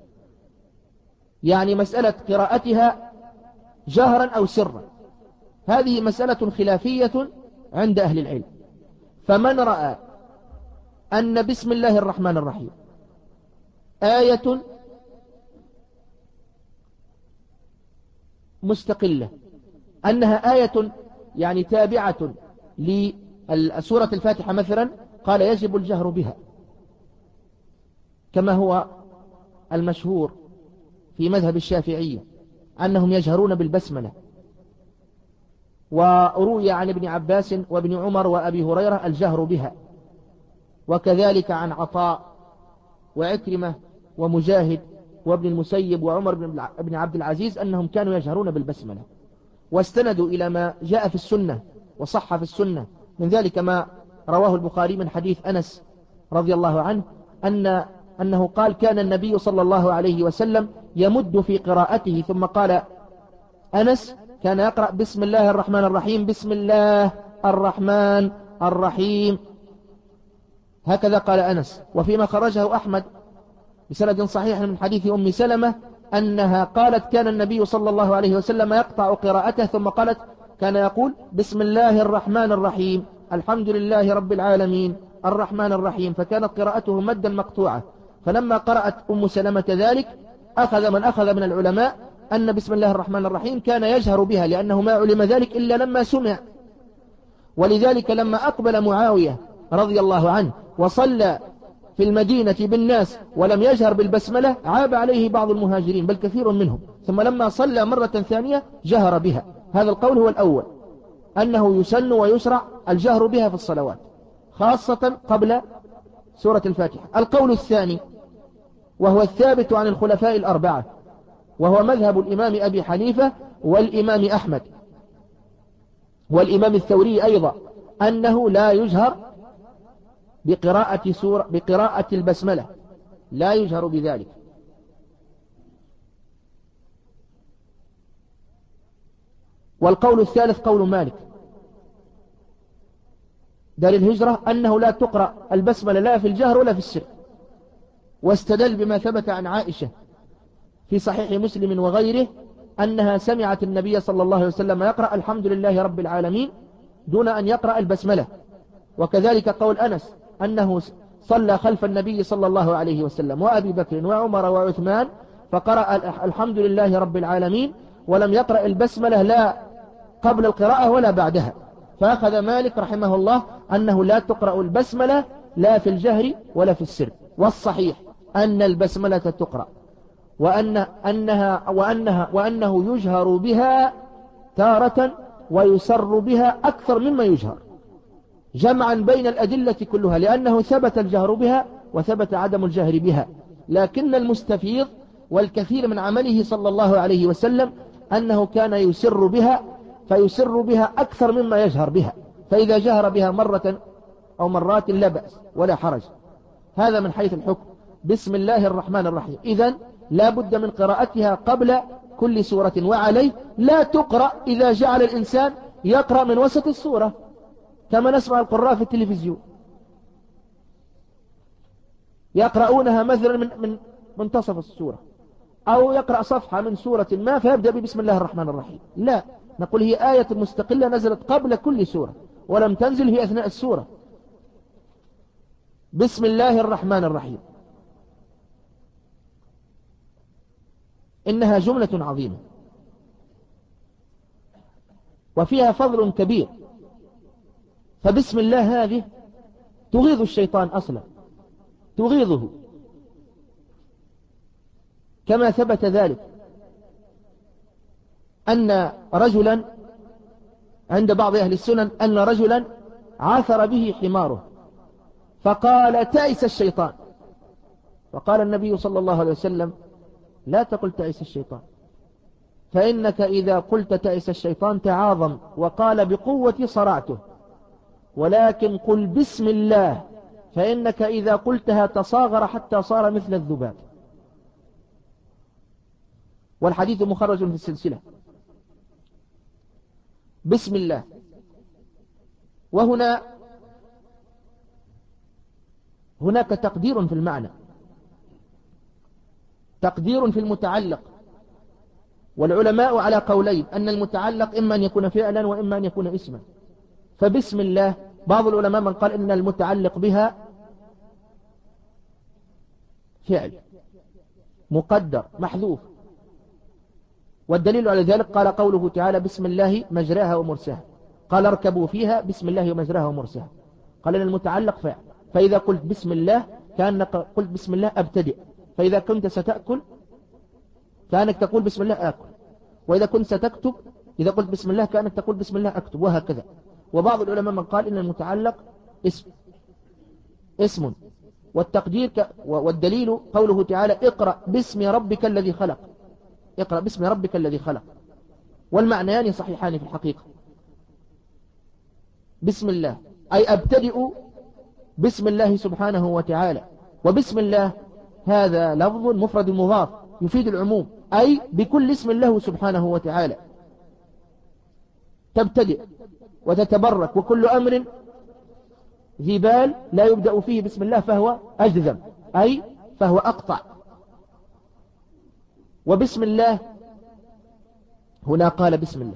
يعني مسألة قراءتها جهرا أو سرا، هذه مسألة خلافية عند أهل العلم. فمن رأى أن بسم الله الرحمن الرحيم آية مستقلة، أنها آية يعني تابعة لسورة الفاتحة مثلا، قال يجب الجهر بها كما هو المشهور في مذهب الشافعية أنهم يجهرون بالبسملة. وروي عن ابن عباس وابن عمر وأبي هريرة الجهر بها، وكذلك عن عطاء وعكرمة ومجاهد وابن المسيب وعمر بن عبد العزيز أنهم كانوا يجهرون بالبسملة. واستندوا إلى ما جاء في السنة وصح في السنة، من ذلك ما رواه البخاري من حديث أنس رضي الله عنه أن أنه قال كان النبي صلى الله عليه وسلم يمد في قراءته، ثم قال أنس كان يقرأ بسم الله الرحمن الرحيم بسم الله الرحمن الرحيم، هكذا قال أنس. وفيما خرجه أحمد بسند صحيح من حديث أم سلمة أنها قالت كان النبي صلى الله عليه وسلم يقطع قراءته ثم قالت كان يقول بسم الله الرحمن الرحيم الحمد لله رب العالمين الرحمن الرحيم، فكانت قراءته مدا مقطوعة. فلما قرأت أم سلمة ذلك أخذ من أخذ من العلماء أن بسم الله الرحمن الرحيم كان يجهر بها، لأنه ما علم ذلك إلا لما سمع. ولذلك لما أقبل معاوية رضي الله عنه وصلى في المدينة بالناس ولم يجهر بالبسملة عاب عليه بعض المهاجرين بل كثير منهم، ثم لما صلى مرة ثانية جهر بها. هذا القول هو الأول، أنه يسن ويشرع الجهر بها في الصلوات خاصة قبل سورة الفاتحة. القول الثاني وهو الثابت عن الخلفاء الأربعة وهو مذهب الإمام أبي حنيفة والإمام أحمد والإمام الثوري أيضا، أنه لا يجهر بقراءة سورة بقراءة البسملة، لا يجهر بذلك. والقول الثالث قول مالك دار الهجرة أنه لا تقرأ البسملة لا في الجهر ولا في السر، واستدل بما ثبت عن عائشة في صحيح مسلم وغيره أنها سمعت النبي صلى الله عليه وسلم يقرأ الحمد لله رب العالمين دون أن يقرأ البسملة. وكذلك قول أنس أنه صلى خلف النبي صلى الله عليه وسلم وأبي بكر وعمر وعثمان فقرأ الحمد لله رب العالمين ولم يقرأ البسملة لا قبل القراءة ولا بعدها. فأخذ مالك رحمه الله أنه لا تقرأ البسملة لا في الجهر ولا في السر. والصحيح أن البسملة تقرأ وأن أنها وأنها وأنه يجهر بها تارة ويسر بها أكثر مما يجهر، جمعا بين الأدلة كلها، لأنه ثبت الجهر بها وثبت عدم الجهر بها. لكن المستفيض والكثير من عمله صلى الله عليه وسلم أنه كان يسر بها، فيسر بها أكثر مما يجهر بها، فإذا جهر بها مرة أو مرات لا بأس ولا حرج. هذا من حيث الحكم. بسم الله الرحمن الرحيم إذن لا بد من قراءتها قبل كل سورة، وعليه لا تقرأ إذا جعل الإنسان يقرأ من وسط السورة كما نسمع القراء في التلفزيون يقرؤونها مثلا من من منتصف السورة، أو يقرأ صفحة من سورة ما فيبدأ ببسم الله الرحمن الرحيم. لا، نقول هي آية مستقلة نزلت قبل كل سورة ولم تنزل في أثناء السورة. بسم الله الرحمن الرحيم إنها جملة عظيمة وفيها فضل كبير، فبسم الله هذه تغيظ الشيطان أصلا، تغيظه، كما ثبت ذلك أن رجلا عند بعض أهل السنن أن رجلا عاثر به حماره فقال تائس الشيطان، فقال النبي صلى الله عليه وسلم لا تقل تائس الشيطان، فإنك إذا قلت تائس الشيطان تعاظم وقال بقوة صرعته، ولكن قل بسم الله فإنك إذا قلتها تصاغر حتى صار مثل الذباب. والحديث مخرج في السلسلة. بسم الله. وهنا هناك تقدير في المعنى، تقدير في المتعلق، والعلماء على قولين، أن المتعلق إما أن يكون فعلا وإما أن يكون اسما. فبسم الله بعض العلماء من قال إن المتعلق بها فعل مقدر محذوف، والدليل على ذلك قال قوله تعالى بسم الله مجراها ومرساها، قال اركبوا فيها بسم الله مجراها ومرساها، قال إن المتعلق فعل، فإذا قلت بسم الله كأنك قلت بسم الله أبتدئ، فإذا كنت ستأكل كأنك تقول بسم الله آكل، وإذا كنت ستكتب إذا قلت بسم الله كأنك تقول بسم الله أكتب، وهكذا. وبعض العلماء من قال إن المتعلق اسم اسم والتقدير ك... والدليل قوله تعالى اقرأ باسم ربك الذي خلق، اقرأ باسم ربك الذي خلق، والمعنيان صحيحان في الحقيقة. بسم الله أي أبتدئ بسم الله سبحانه وتعالى، وبسم الله هذا لفظ مفرد مضاف يفيد العموم، أي بكل اسم الله سبحانه وتعالى تبتدئ وتتبرك، وكل أمر ذي بال لا يبدأ فيه بسم الله فهو أجذم، أي فهو أقطع. وبسم الله هنا قال بسم الله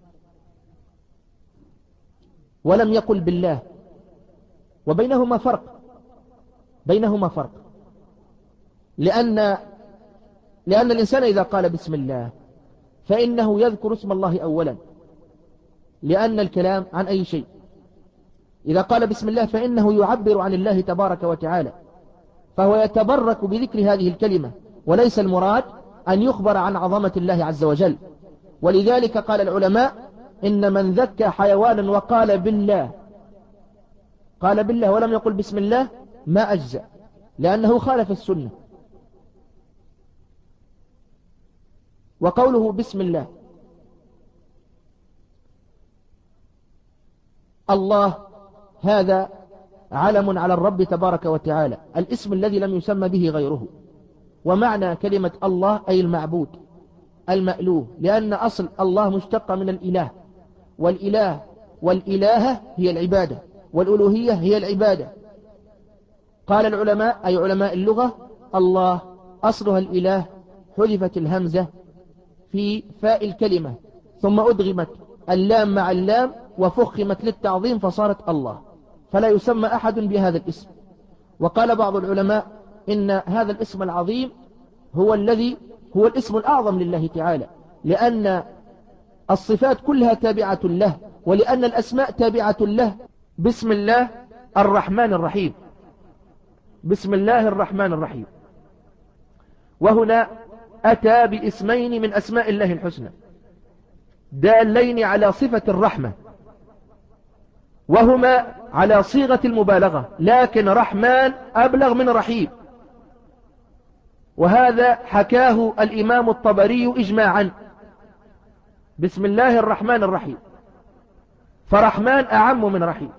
ولم يقل بالله، وبينهما فرق، بينهما فرق لأن لأن الإنسان إذا قال بسم الله فإنه يذكر اسم الله أولا، لأن الكلام عن أي شيء إذا قال بسم الله فإنه يعبر عن الله تبارك وتعالى، فهو يتبرك بذكر هذه الكلمة، وليس المراد أن يخبر عن عظمة الله عز وجل. ولذلك قال العلماء إن من ذكى حيوانا وقال بالله قال بالله ولم يقل بسم الله ما أجزأ، لأنه خالف السنة. وقوله بسم الله الله هذا علم على الرب تبارك وتعالى، الاسم الذي لم يسمى به غيره. ومعنى كلمة الله أي المعبود المألوه، لأن أصل الله مشتق من الإله، والإله والإلهة هي العبادة، والألوهية هي العبادة. قال العلماء أي علماء اللغة الله أصلها الإله، حذفت الهمزة في فاء الكلمة ثم أدغمت اللام مع اللام وفخمت للتعظيم فصارت الله، فلا يسمى أحد بهذا الاسم. وقال بعض العلماء إن هذا الاسم العظيم هو الذي هو الاسم الأعظم لله تعالى، لأن الصفات كلها تابعة له، ولأن الأسماء تابعة له. بسم الله الرحمن الرحيم، بسم الله الرحمن الرحيم. وهنا أتى باسمين من أسماء الله الحسنى دالين على صفة الرحمة، وهما على صيغة المبالغة، لكن رحمن أبلغ من رحيم، وهذا حكاه الإمام الطبري إجماعا. بسم الله الرحمن الرحيم، فرحمن أعم من رحيم،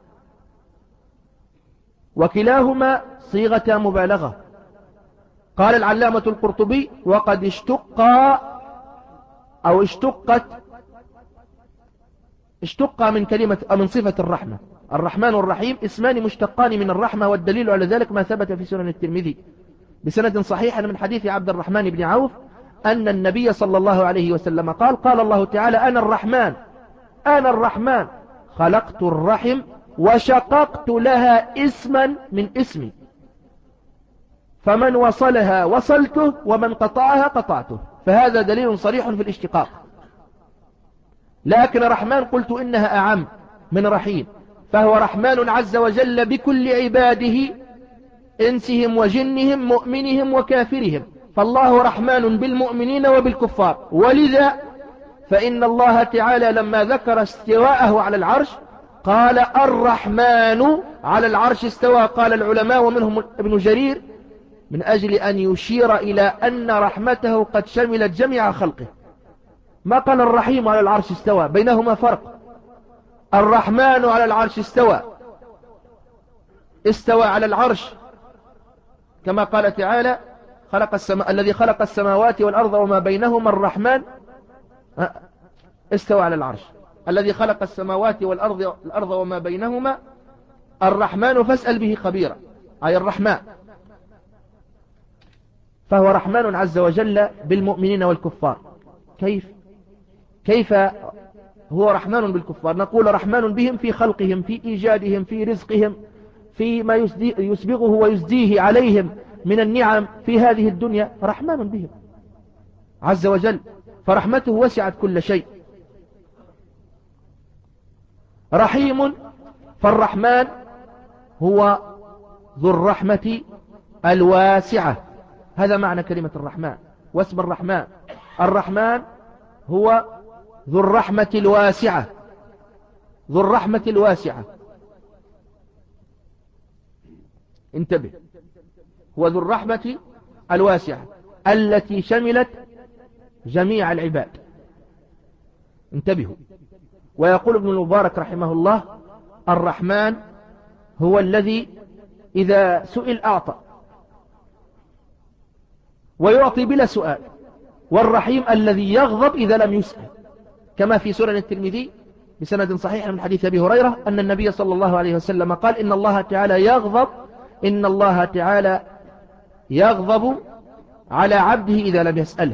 وكلاهما صيغة مبالغة. قال العلامة القرطبي وقد اشتق أو اشتقت اشتق من كلمة أو من صفة الرحمة. الرحمن والرحيم اسمان مشتقان من الرحمة، والدليل على ذلك ما ثبت في سنن الترمذي بسند صحيح من حديث عبد الرحمن بن عوف أن النبي صلى الله عليه وسلم قال قال الله تعالى أنا الرحمن أنا الرحمن خلقت الرحم وشققت لها اسما من اسمي، فمن وصلها وصلته ومن قطعها قطعته، فهذا دليل صريح في الاشتقاق. لكن رحمن قلت إنها أعم من رحيم، فهو رحمن عز وجل بكل عباده، إنسهم وجنهم، مؤمنهم وكافرهم. فالله رحمن بالمؤمنين وبالكفار. ولذا فإن الله تعالى لما ذكر استواءه على العرش قال الرحمن على العرش استوى. قال العلماء ومنهم ابن جرير من أجل أن يشير إلى أن رحمته قد شملت جميع خلقه. ما قال الرحيم على العرش استوى، بينهما فرق. الرحمن على العرش استوى، استوى على العرش كما قال تعالى خلق السماء الذي خلق السماوات والأرض وما بينهما الرحمن استوى على العرش. الذي خلق السماوات والأرض الأرض وما بينهما الرحمن فاسأل به خبيرا، أي الرحمن. فهو رحمن عز وجل بالمؤمنين والكفار. كيف كيف هو رحمن بالكفار؟ نقول رحمن بهم في خلقهم، في إيجادهم، في رزقهم، في ما يسبغه ويزديه عليهم من النعم في هذه الدنيا. رحمن بهم عز وجل، فرحمته وسعت كل شيء. رحيم، فالرحمن هو ذو الرحمة الواسعة. هذا معنى كلمة الرحمن واسم الرحمن. الرحمن هو ذو الرحمة الواسعة، ذو الرحمة الواسعة. انتبه، هو ذو الرحمة الواسعة التي شملت جميع العباد. انتبهوا. ويقول ابن المبارك رحمه الله الرحمن هو الذي إذا سئل أعطى ويعطي بلا سؤال، والرحيم الذي يغضب إذا لم يسأل، كما في سنن الترمذي بسند صحيح من حديث أبي هريرة أن النبي صلى الله عليه وسلم قال إن الله تعالى يغضب إن الله تعالى يغضب على عبده إذا لم يسأله.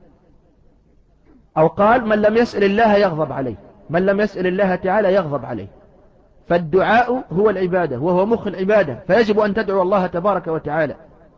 أو قال من لم يسأل الله يغضب عليه، من لم يسأل الله تعالى يغضب عليه. فالدعاء هو العبادة وهو مخ العبادة، فيجب أن تدعو الله تبارك وتعالى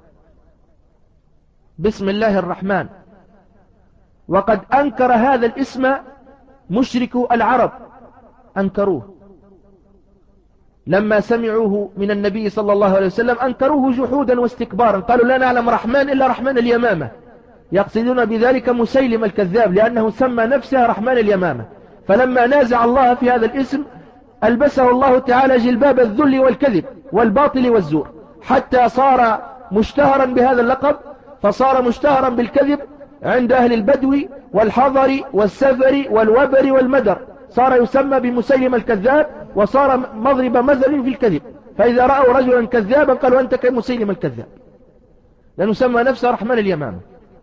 بسم الله الرحمن. وقد أنكر هذا الاسم مشركو العرب، أنكروه لما سمعوه من النبي صلى الله عليه وسلم، أنكروه جحودا واستكبارا. قالوا لا نعلم رحمن إلا رحمن اليمامة، يقصدون بذلك مسيلم الكذاب لأنه سمى نفسه رحمن اليمامة. فلما نازع الله في هذا الاسم ألبسه الله تعالى جلباب الذل والكذب والباطل والزور، حتى صار مشتهرا بهذا اللقب، فصار مشتهرا بالكذب عند أهل البدو والحضر والسفر والوبر والمدر، صار يسمى بمسيلم الكذاب، وصار مضرب مثل في الكذب. فإذا رأوا رجلا كذابا قالوا أنت كمسيلم الكذاب، لأنه سمى نفسه رحمن اليمامة.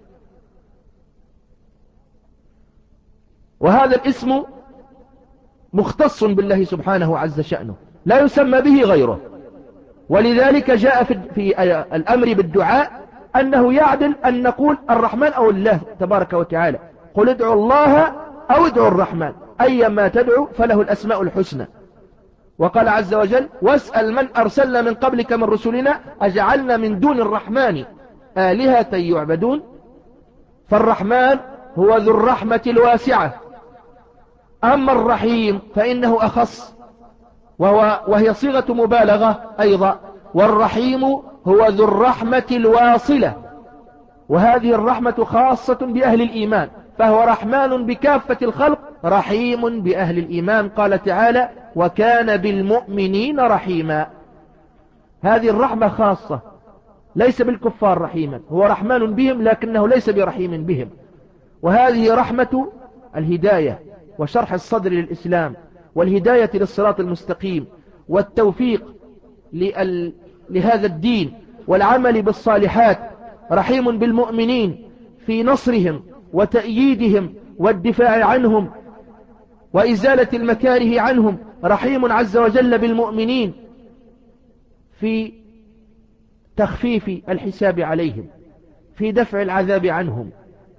وهذا الاسم مختص بالله سبحانه عز شأنه، لا يسمى به غيره. ولذلك جاء في الأمر بالدعاء أنه يعدل أن نقول الرحمن أو الله تبارك وتعالى. قل ادعوا الله أو ادعوا الرحمن أيما تدعو فله الأسماء الحسنى. وقال عز وجل واسأل من أرسلنا من قبلك من رسلنا أجعلنا من دون الرحمن آلهة يعبدون. فالرحمن هو ذو الرحمة الواسعة. أما الرحيم فإنه أخص، وهو وهي صيغة مبالغة أيضا. والرحيم هو ذو الرحمة الواصلة، وهذه الرحمة خاصة بأهل الإيمان، فهو رحمن بكافة الخلق، رحيم بأهل الإيمان. قال تعالى وكان بالمؤمنين رحيما. هذه الرحمة خاصة، ليس بالكفار رحيما، هو رحمن بهم لكنه ليس برحيم بهم. وهذه رحمة الهداية وشرح الصدر للإسلام والهداية للصراط المستقيم والتوفيق لهذا الدين والعمل بالصالحات. رحيم بالمؤمنين في نصرهم وتأييدهم والدفاع عنهم وإزالة المكاره عنهم. رحيم عز وجل بالمؤمنين في تخفيف الحساب عليهم، في دفع العذاب عنهم.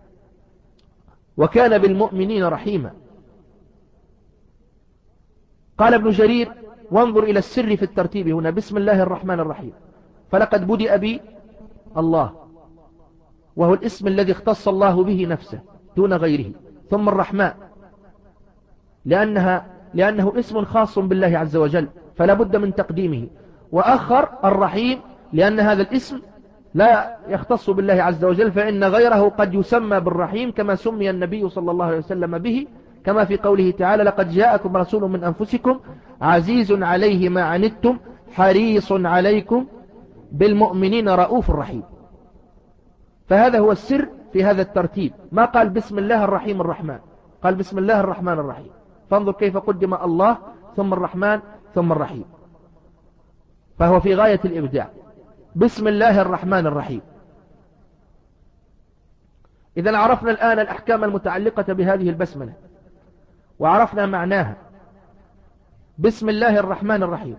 وكان بالمؤمنين رحيما. قال ابن جرير وانظر إلى السر في الترتيب هنا بسم الله الرحمن الرحيم، فلقد بدأ بي الله، وهو الاسم الذي اختص الله به نفسه دون غيره، ثم الرحمن لأنها لأنه اسم خاص بالله عز وجل، فلا بد من تقديمه. وأخر الرحيم لأن هذا الاسم لا يختص بالله عز وجل، فإن غيره قد يسمى بالرحيم كما سمي النبي صلى الله عليه وسلم به، كما في قوله تعالى: لقد جاءكم رسول من أنفسكم عزيز عليه ما عنتم حريص عليكم بالمؤمنين رؤوف رحيم. فهذا هو السر في هذا الترتيب، ما قال بسم الله الرحيم الرحمن، قال بسم الله الرحمن الرحيم. فانظر كيف قدم الله ثم الرحمن ثم الرحيم، فهو في غاية الإبداع. بسم الله الرحمن الرحيم. إذن عرفنا الآن الأحكام المتعلقة بهذه البسملة وعرفنا معناها. بسم الله الرحمن الرحيم.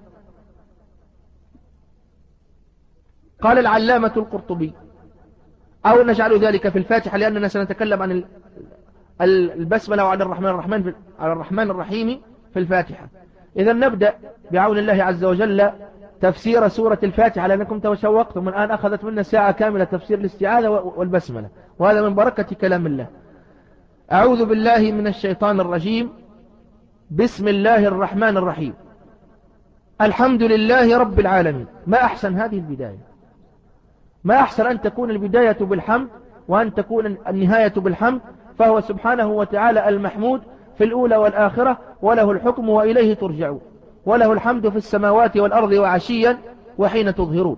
قال العلامة القرطبي، أو نجعل ذلك في الفاتحة لأننا سنتكلم عن البسملة وعن الرحمن الرحمن في على الرحمن الرحيم في الفاتحة. إذن نبدأ بعون الله عز وجل تفسير سورة الفاتحة، لأنكم تشوقتم، الآن أخذت منا ساعة كاملة تفسير الاستعاذة والبسملة، وهذا من بركة كلام الله. أعوذ بالله من الشيطان الرجيم. بسم الله الرحمن الرحيم. الحمد لله رب العالمين. ما أحسن هذه البداية، ما أحسن أن تكون البداية بالحمد وأن تكون النهاية بالحمد، فهو سبحانه وتعالى المحمود في الأولى والآخرة، وله الحكم وإليه ترجعون، وله الحمد في السماوات والأرض وعشيا وحين تظهرون.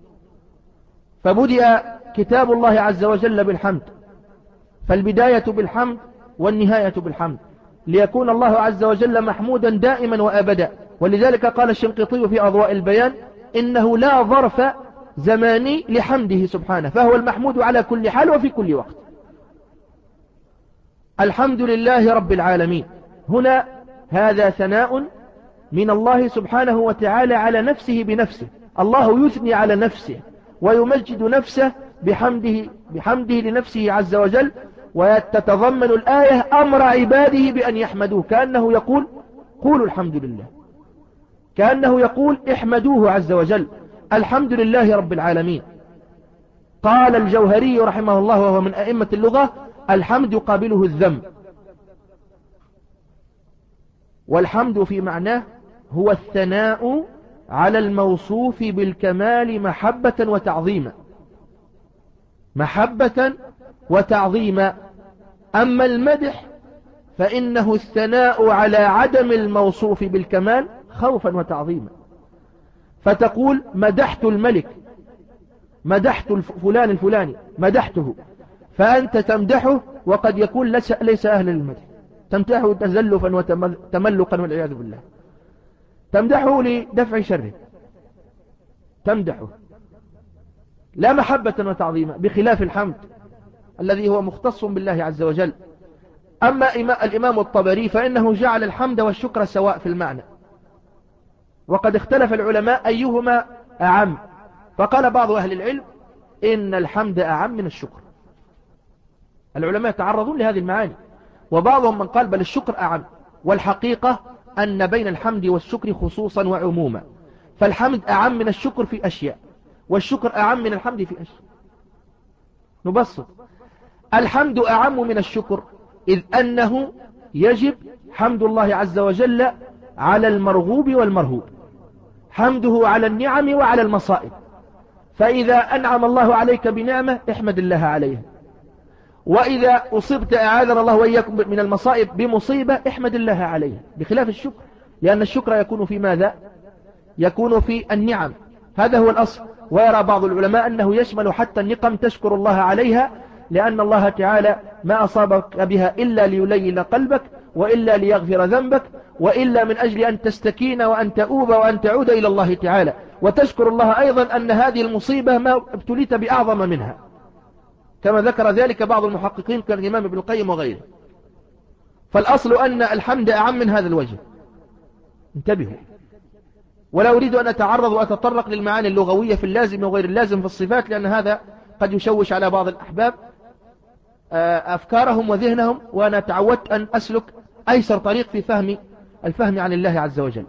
فبدأ كتاب الله عز وجل بالحمد، فالبداية بالحمد والنهاية بالحمد، ليكون الله عز وجل محمودا دائما وأبدا. ولذلك قال الشنقيطي في أضواء البيان: إنه لا ظرف زماني لحمده سبحانه، فهو المحمود على كل حال وفي كل وقت. الحمد لله رب العالمين. هنا هذا ثناء من الله سبحانه وتعالى على نفسه بنفسه، الله يثني على نفسه ويمجد نفسه بحمده, بحمده لنفسه عز وجل. وتتضمن الآية أمر عباده بأن يحمدوه، كأنه يقول قولوا الحمد لله، كأنه يقول احمدوه عز وجل. الحمد لله رب العالمين. قال الجوهري رحمه الله وهو من أئمة اللغة: الحمد يقابله الذم، والحمد في معناه هو الثناء على الموصوف بالكمال محبة وتعظيما، محبة وتعظيما. أما المدح فإنه الثناء على عدم الموصوف بالكمال خوفا وتعظيما. فتقول مدحت الملك، مدحت فلان الفلاني، مدحته، فأنت تمدحه وقد يكون ليس أهل للمدح، تمدحه تزلفا وتملقا والعياذ بالله، تمدحه لدفع شره، تمدحه لا محبة وتعظيما، بخلاف الحمد الذي هو مختص بالله عز وجل. أما الإمام الطبري فإنه جعل الحمد والشكر سواء في المعنى، وقد اختلف العلماء أيهما أعم، فقال بعض أهل العلم إن الحمد أعم من الشكر. العلماء تعرضون لهذه المعاني، وبعضهم من قال بل الشكر أعم. والحقيقة أن بين الحمد والشكر خصوصا وعموما، فالحمد أعم من الشكر في أشياء، والشكر أعم من الحمد في أشياء. نبسط: الحمد أعم من الشكر، إذ أنه يجب حمد الله عز وجل على المرغوب والمرهوب، حمده على النعم وعلى المصائب. فإذا أنعم الله عليك بنعمة احمد الله عليها، وإذا أصبت أعاذنا الله وإياكم من المصائب بمصيبة احمد الله عليها، بخلاف الشكر، لأن الشكر يكون في ماذا؟ يكون في النعم، هذا هو الأصل. ويرى بعض العلماء أنه يشمل حتى النقم تشكر الله عليها، لأن الله تعالى ما أصابك بها إلا ليلين قلبك، وإلا ليغفر ذنبك، وإلا من أجل أن تستكين وأن تؤوب وأن تعود إلى الله تعالى، وتشكر الله أيضا أن هذه المصيبة ما ابتليت بأعظم منها، كما ذكر ذلك بعض المحققين كالإمام ابن القيم وغيره. فالأصل أن الحمد أعم من هذا الوجه، انتبهوا. ولا أريد أن أتعرض وأتطرق للمعاني اللغوية في اللازم وغير اللازم في الصفات، لأن هذا قد يشوش على بعض الأحباب أفكارهم وذهنهم، وأنا تعودت أن أسلك أيسر طريق في فهم الفهم عن الله عز وجل.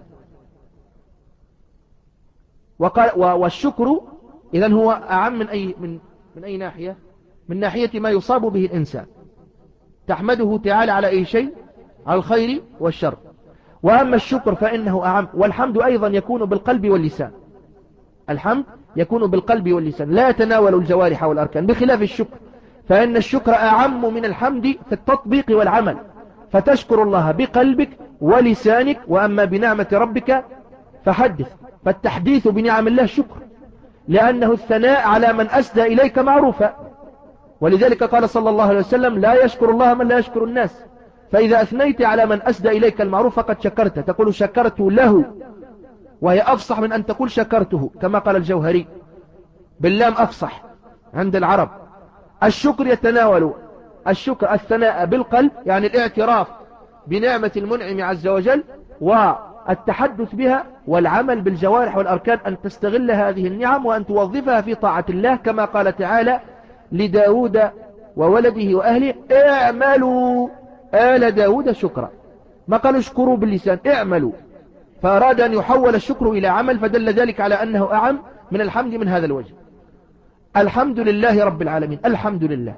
وقال والشكر إذن هو أعم من أي, من, من أي ناحية؟ من ناحية ما يصاب به الإنسان، تحمده تعالى على أي شيء، على الخير والشر. وأما الشكر فإنه أعم. والحمد أيضا يكون بالقلب واللسان، الحمد يكون بالقلب واللسان لا يتناول الجوارح والأركان، بخلاف الشكر فإن الشكر أعم من الحمد في التطبيق والعمل، فتشكر الله بقلبك ولسانك. وأما بنعمة ربك فحدث، فالتحديث بنعم الله شكر، لأنه الثناء على من أسدى إليك معروفا. ولذلك قال صلى الله عليه وسلم لا يشكر الله من لا يشكر الناس. فإذا أثنيت على من أسدى إليك المعروف فقد شكرت، تقول شكرت له، وهي أفصح من أن تقول شكرته، كما قال الجوهري باللام أفصح عند العرب. الشكر يتناول الشكر الثناء بالقلب، يعني الاعتراف بنعمة المنعم عز وجل والتحدث بها، والعمل بالجوارح والأركان أن تستغل هذه النعم وأن توظفها في طاعة الله، كما قال تعالى لداود وولده وأهله اعملوا آل داود شكرا، ما قالوا اشكروا باللسان، اعملوا، فأراد أن يحول الشكر إلى عمل، فدل ذلك على أنه أعم من الحمد من هذا الوجه. الحمد لله رب العالمين، الحمد لله،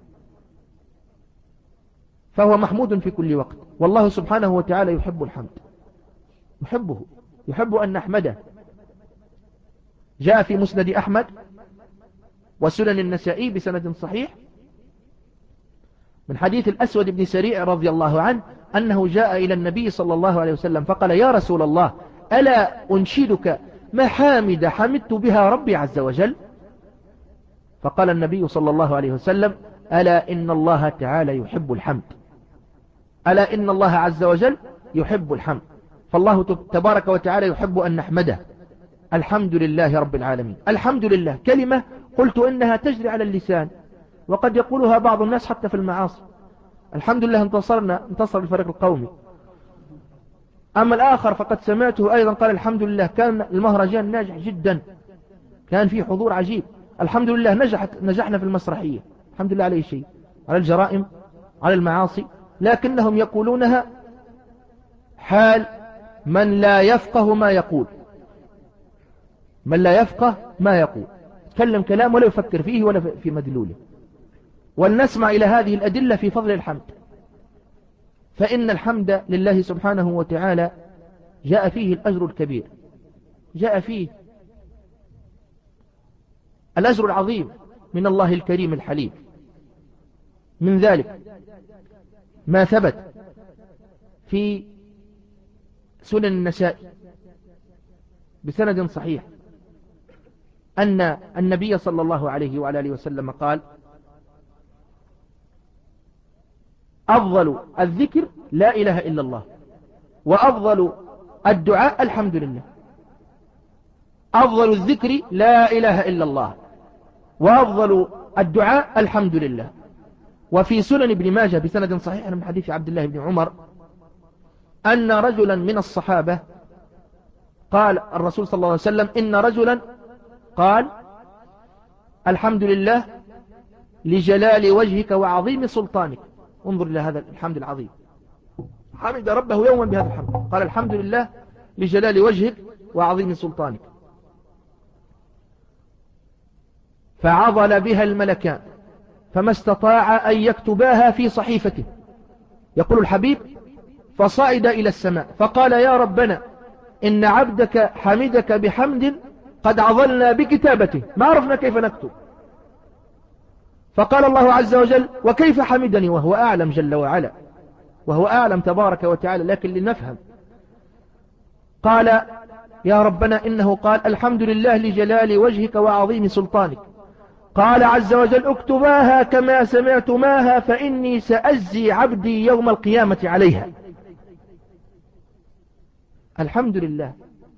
فهو محمود في كل وقت، والله سبحانه وتعالى يحب الحمد، يحبه، يحب أن نحمده. جاء في مسند أحمد وسنن النسائي بسند صحيح من حديث الأسود بن سريع رضي الله عنه أنه جاء إلى النبي صلى الله عليه وسلم فقال يا رسول الله ألا أنشدك محامد حمدت بها ربي عز وجل؟ فقال النبي صلى الله عليه وسلم ألا إن الله تعالى يحب الحمد، ألا إن الله عز وجل يحب الحمد. فالله تبارك وتعالى يحب أن نحمده. الحمد لله رب العالمين. الحمد لله كلمة قلت إنها تجري على اللسان، وقد يقولها بعض الناس حتى في المعاصي، الحمد لله انتصرنا، انتصر الفريق القومي. أما الآخر فقد سمعته أيضا قال الحمد لله كان المهرجان ناجح جدا، كان فيه حضور عجيب، الحمد لله نجحت نجحنا في المسرحية، الحمد لله على أي شيء، على الجرائم، على المعاصي، لكنهم يقولونها حال من لا يفقه ما يقول، من لا يفقه ما يقول، تكلم كلام ولا يفكر فيه ولا في مدلوله. ولنسمع إلى هذه الأدلة في فضل الحمد. فإن الحمد لله سبحانه وتعالى جاء فيه الأجر الكبير، جاء فيه الأجر العظيم من الله الكريم الحليم. من ذلك ما ثبت في سنن النسائي بسند صحيح أن النبي صلى الله عليه وعلى آله وسلم قال أفضل الذكر لا إله إلا الله، وأفضل الدعاء الحمد لله. أفضل الذكر لا إله إلا الله، وأفضل الدعاء الحمد لله. وفي سنن ابن ماجه بسند صحيح من حديث عبد الله بن عمر أن رجلا من الصحابة قال الرسول صلى الله عليه وسلم إن رجلا قال الحمد لله لجلال وجهك وعظيم سلطانك. انظر إلى هذا الحمد العظيم، حمد ربه يوما بهذا الحمد، قال الحمد لله لجلال وجهك وعظيم سلطانك، فعضل بها الملكان فما استطاع أن يكتباها في صحيفته. يقول الحبيب فصعد إلى السماء فقال يا ربنا إن عبدك حمدك بحمد قد عضلنا بكتابته ما عرفنا كيف نكتب. فقال الله عز وجل وكيف حمدني وهو أعلم جل وعلا، وهو أعلم تبارك وتعالى، لكن لنفهم. قال يا ربنا إنه قال الحمد لله لجلال وجهك وعظيم سلطانك. قال عز وجل اكتباها كما سمعتماها فإني سأجزي عبدي يوم القيامة عليها. الحمد لله.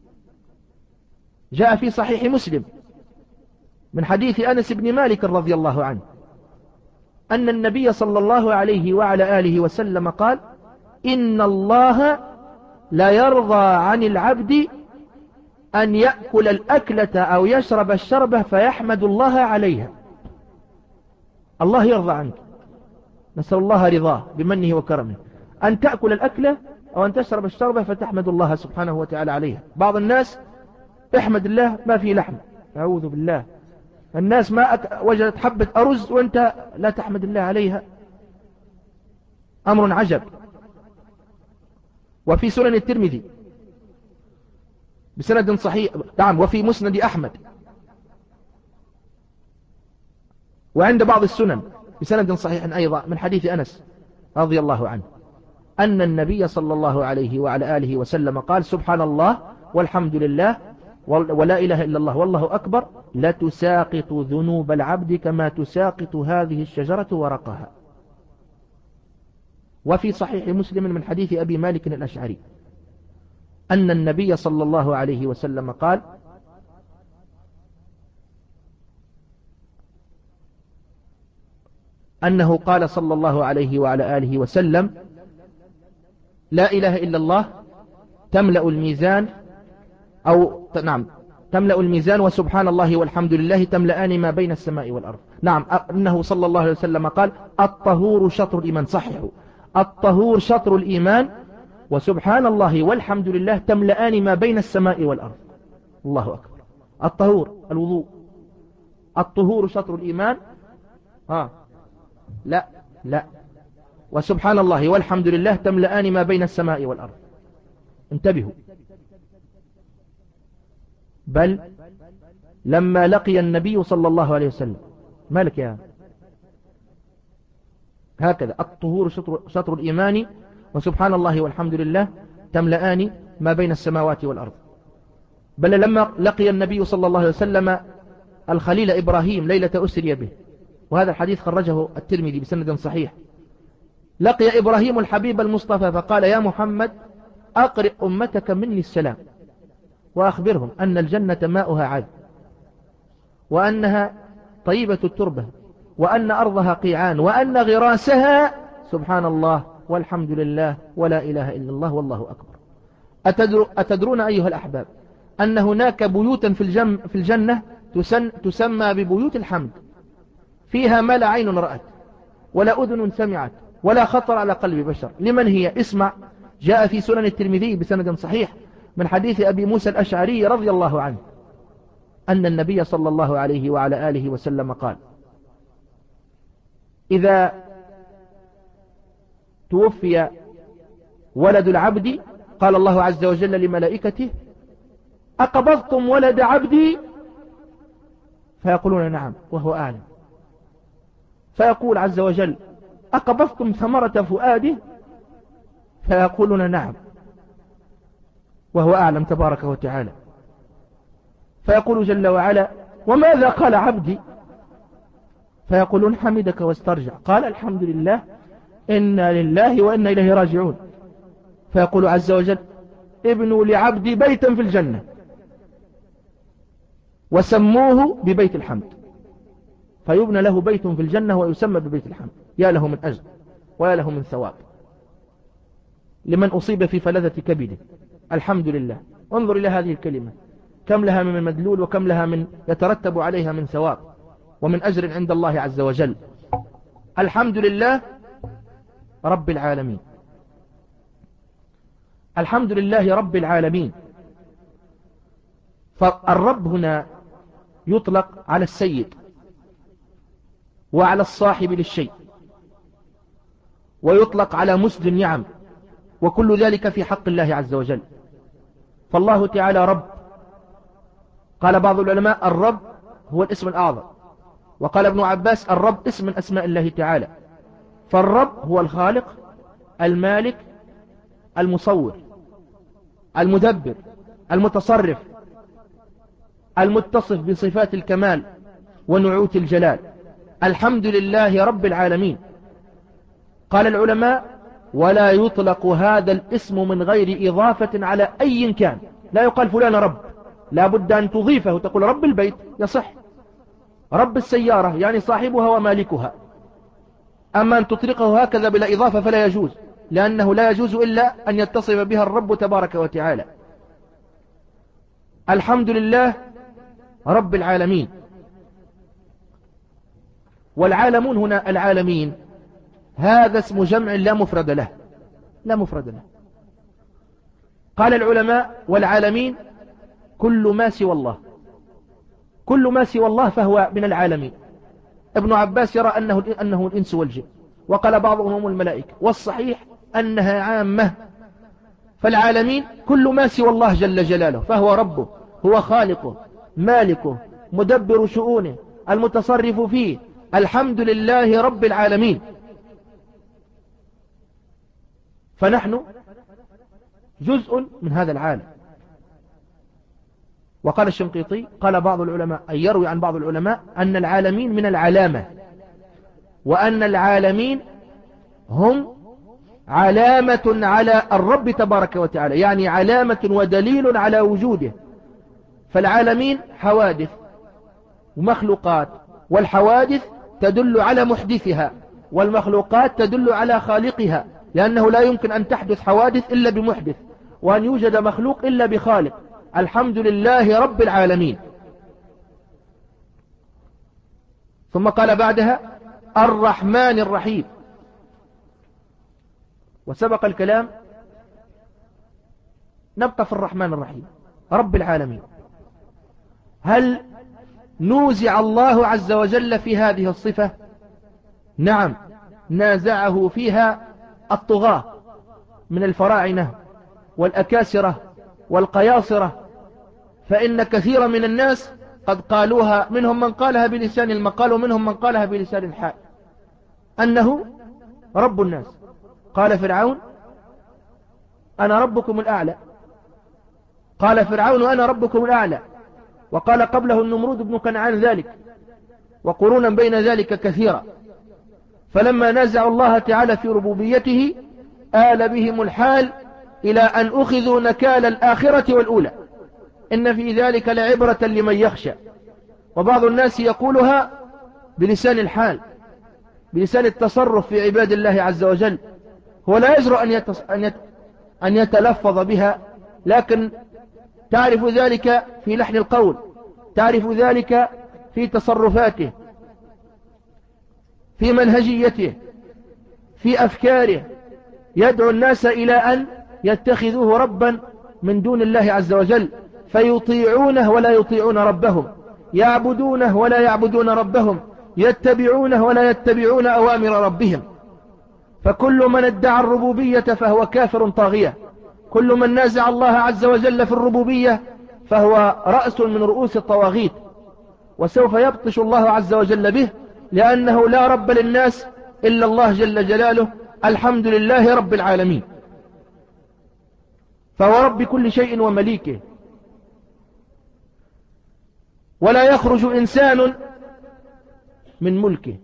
جاء في صحيح مسلم من حديث أنس بن مالك رضي الله عنه أن النبي صلى الله عليه وعلى آله وسلم قال إن الله لا يرضى عن العبد أن يأكل الأكلة أو يشرب الشربة فيحمد الله عليها. الله يرضى عنك، نسأل الله رضاه بمنه وكرمه، أن تأكل الأكلة أو أن تشرب الشربة فتحمد الله سبحانه وتعالى عليها. بعض الناس احمد الله ما فيه لحم، أعوذ بالله، الناس ما أك... وجدت حبة أرز وأنت لا تحمد الله عليها، أمر عجب. وفي سنن الترمذي بسند صحيح، نعم، وفي مسند أحمد، وعند بعض السنن بسند صحيح أيضا من حديث أنس رضي الله عنه أن النبي صلى الله عليه وعلى آله وسلم قال: سبحان الله والحمد لله ولا إله إلا الله والله أكبر لا تساقط ذنوب العبد كما تساقط هذه الشجرة ورقها. وفي صحيح مسلم من حديث أبي مالك الأشعري أن النبي صلى الله عليه وسلم قال: أنه قال صلى الله عليه وعلى آله وسلم: لا إله إلا الله تملأ الميزان، أو نعم تملأ الميزان، وسبحان الله والحمد لله تملأان ما بين السماء والأرض. نعم، أنه صلى الله عليه وسلم قال: الطهور شطر الإيمان، صححوا، الطهور شطر الإيمان، وسبحان الله والحمد لله تملأان ما بين السماء والأرض. الله أكبر. الطهور الوضوء، الطهور شطر الإيمان، ها لا لا وسبحان الله والحمد لله تملأان ما بين السماء والأرض. انتبهوا. بل لما لقي النبي صلى الله عليه وسلم، مالك يا هكذا الطهور شطر, شطر الإيمان وسبحان الله والحمد لله تملأان ما بين السماوات والأرض. بل لما لقي النبي صلى الله عليه وسلم الخليل إبراهيم ليلة أسري به، وهذا الحديث خرجه الترمذي بسند صحيح، لقي إبراهيم الحبيب المصطفى فقال: يا محمد أقرئ أمتك مني السلام، وأخبرهم أن الجنة ماؤها عذب، وأنها طيبة التربة، وأن أرضها قيعان، وأن غراسها سبحان الله والحمد لله ولا إله إلا الله والله أكبر. أتدر أتدرون أيها الأحباب أن هناك بيوتا في, الجم في الجنة تسن تسمى ببيوت الحمد، فيها ما لا عين رأت ولا أذن سمعت ولا خطر على قلب بشر. لمن هي؟ اسمع. جاء في سنن الترمذي بسند صحيح من حديث أبي موسى الأشعري رضي الله عنه أن النبي صلى الله عليه وعلى آله وسلم قال: إذا توفي ولد العبد قال الله عز وجل لملائكته: أقبضتم ولد عبدي؟ فيقولون: نعم، وهو أعلم. فيقول عز وجل: أقبضتم ثمرة فؤاده؟ فيقولون: نعم، وهو أعلم تبارك وتعالى. فيقول جل وعلا: وماذا قال عبدي؟ فيقولون: حمدك واسترجع، قال: الحمد لله، إنا لله وإنا إليه راجعون. فيقول عز وجل: ابنوا لعبدي بيتا في الجنة وسموه ببيت الحمد. فيبنى له بيت في الجنة ويسمى ببيت الحمد. يا له من أجر ويا له من ثواب لمن أصيب في فلذة كبده. الحمد لله. انظر إلى هذه الكلمة، كم لها من مدلول وكم لها من يترتب عليها من ثواب ومن أجر عند الله عز وجل. الحمد لله رب العالمين. الحمد لله رب العالمين. فالرب هنا يطلق على السيد وعلى الصاحب للشيء، ويطلق على مسلم نعم، وكل ذلك في حق الله عز وجل. فالله تعالى رب. قال بعض العلماء: الرب هو الاسم الأعظم. وقال ابن عباس: الرب اسم من أسماء الله تعالى. فالرب هو الخالق المالك المصور المدبر المتصرف المتصف بصفات الكمال ونعوت الجلال. الحمد لله رب العالمين. قال العلماء: ولا يطلق هذا الاسم من غير إضافة على أي كان. لا يقال فلان رب، لا بد أن تضيفه، تقول رب البيت يصح، رب السيارة يعني صاحبها ومالكها. أما أن تطلقه هكذا بلا إضافة فلا يجوز، لأنه لا يجوز إلا أن يتصف بها الرب تبارك وتعالى. الحمد لله رب العالمين. والعالمون هنا العالمين هذا اسم جمع لا مفرد له، لا مفرد له. قال العلماء: والعالمين كل ما سوى الله، كل ما سوى الله فهو من العالمين. ابن عباس يرى أنه, أنه الإنس والجن، وقال بعضهم هم الملائكة، والصحيح أنها عامة فالعالمين كل ما سوى الله جل جلاله، فهو ربه، هو خالقه، مالكه، مدبر شؤونه، المتصرف فيه. الحمد لله رب العالمين. فنحن جزء من هذا العالم. وقال الشنقيطي، قال بعض العلماء، أي يروي عن بعض العلماء، أن العالمين من العلامة، وأن العالمين هم علامة على الرب تبارك وتعالى، يعني علامة ودليل على وجوده. فالعالمين حوادث ومخلوقات، والحوادث تدل على محدثها، والمخلوقات تدل على خالقها، لأنه لا يمكن أن تحدث حوادث إلا بمحدث، وأن يوجد مخلوق إلا بخالق. الحمد لله رب العالمين. ثم قال بعدها الرحمن الرحيم. وسبق الكلام، نبقى في الرحمن الرحيم رب العالمين. هل نوزع الله عز وجل في هذه الصفة؟ نعم، نازعه فيها الطغاة من الفراعنة والأكاسرة والقياصرة، فإن كثيرا من الناس قد قالوها، منهم من قالها بلسان المقال ومنهم من قالها بلسان الحال، أنه رب الناس. قال فرعون أنا ربكم الأعلى، قال فرعون أنا ربكم الأعلى، وقال قبله النمرود بن كنعان ذلك، وقرونا بين ذلك كثيرا. فلما نازعوا الله تعالى في ربوبيته آل بهم الحال إلى أن أخذوا نكال الآخرة والأولى. إن في ذلك لعبرة لمن يخشى. وبعض الناس يقولها بلسان الحال، بلسان التصرف في عباد الله عز وجل، هو لا يجرؤ أن, يتص... أن, يت... أن يتلفظ بها، لكن تعرف ذلك في لحن القول، تعرف ذلك في تصرفاته، في منهجيته، في أفكاره، يدعو الناس إلى أن يتخذوه ربا من دون الله عز وجل، فيطيعونه ولا يطيعون ربهم، يعبدونه ولا يعبدون ربهم، يتبعونه ولا يتبعون أوامر ربهم. فكل من ادعى الربوبية فهو كافر طاغية، كل من نازع الله عز وجل في الربوبية فهو رأس من رؤوس الطواغيت، وسوف يبطش الله عز وجل به، لأنه لا رب للناس إلا الله جل جلاله. الحمد لله رب العالمين، فهو رب كل شيء ومليكه. ولا يخرج إنسان من ملكه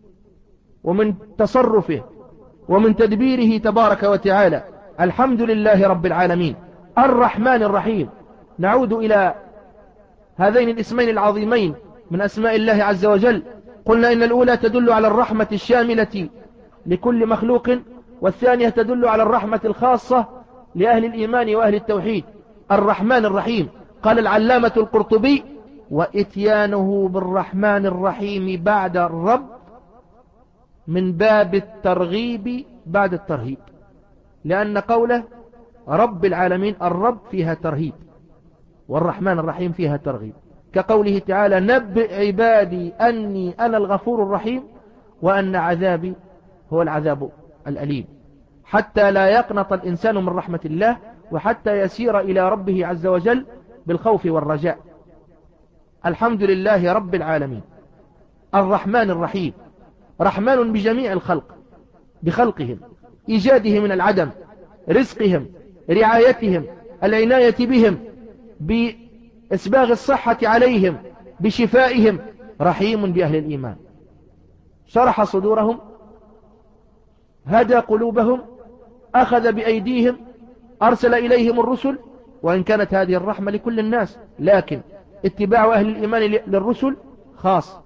ومن تصرفه ومن تدبيره تبارك وتعالى. الحمد لله رب العالمين. الرحمن الرحيم. نعود إلى هذين الاسمين العظيمين من أسماء الله عز وجل. قلنا إن الأولى تدل على الرحمة الشاملة لكل مخلوق، والثانية تدل على الرحمة الخاصة لأهل الإيمان وأهل التوحيد. الرحمن الرحيم. قال العلامة القرطبي وإتيانه بالرحمن الرحيم بعد الرب من باب الترغيب بعد الترهيب، لأن قوله رب العالمين الرب فيها ترهيب، والرحمن الرحيم فيها ترغيب، كقوله تعالى نبئ عبادي أني أنا الغفور الرحيم وأن عذابي هو العذاب الأليم، حتى لا يقنط الإنسان من رحمة الله، وحتى يسير إلى ربه عز وجل بالخوف والرجاء. الحمد لله رب العالمين. الرحمن الرحيم. رحمن بجميع الخلق، بخلقهم، إيجاده من العدم، رزقهم، رعايتهم، العناية بهم، بإسباغ الصحة عليهم، بشفائهم. رحيم بأهل الإيمان، شرح صدورهم، هدى قلوبهم، أخذ بأيديهم، أرسل إليهم الرسل. وإن كانت هذه الرحمة لكل الناس، لكن اتباع أهل الإيمان للرسل خاص.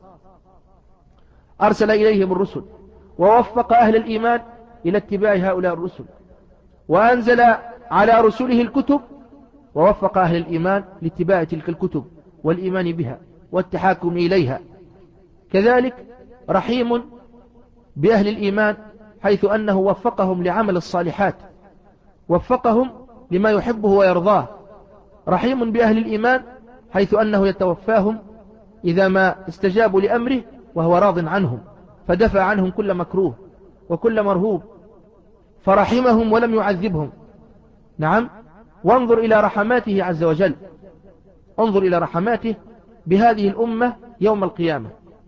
أرسل إليهم الرسل ووفق أهل الإيمان إلى اتباع هؤلاء الرسل، وأنزل على رسله الكتب ووفق أهل الإيمان لاتباع تلك الكتب والإيمان بها والتحاكم إليها. كذلك رحيم بأهل الإيمان، حيث أنه وفقهم لعمل الصالحات، وفقهم لما يحبه ويرضاه. رحيم بأهل الإيمان حيث أنه يتوفاهم إذا ما استجابوا لأمره وهو راض عنهم، فدفع عنهم كل مكروه وكل مرهوب، فرحمهم ولم يعذبهم. نعم، وانظر إلى رحماته عز وجل، انظر إلى رحماته بهذه الأمة يوم القيامة.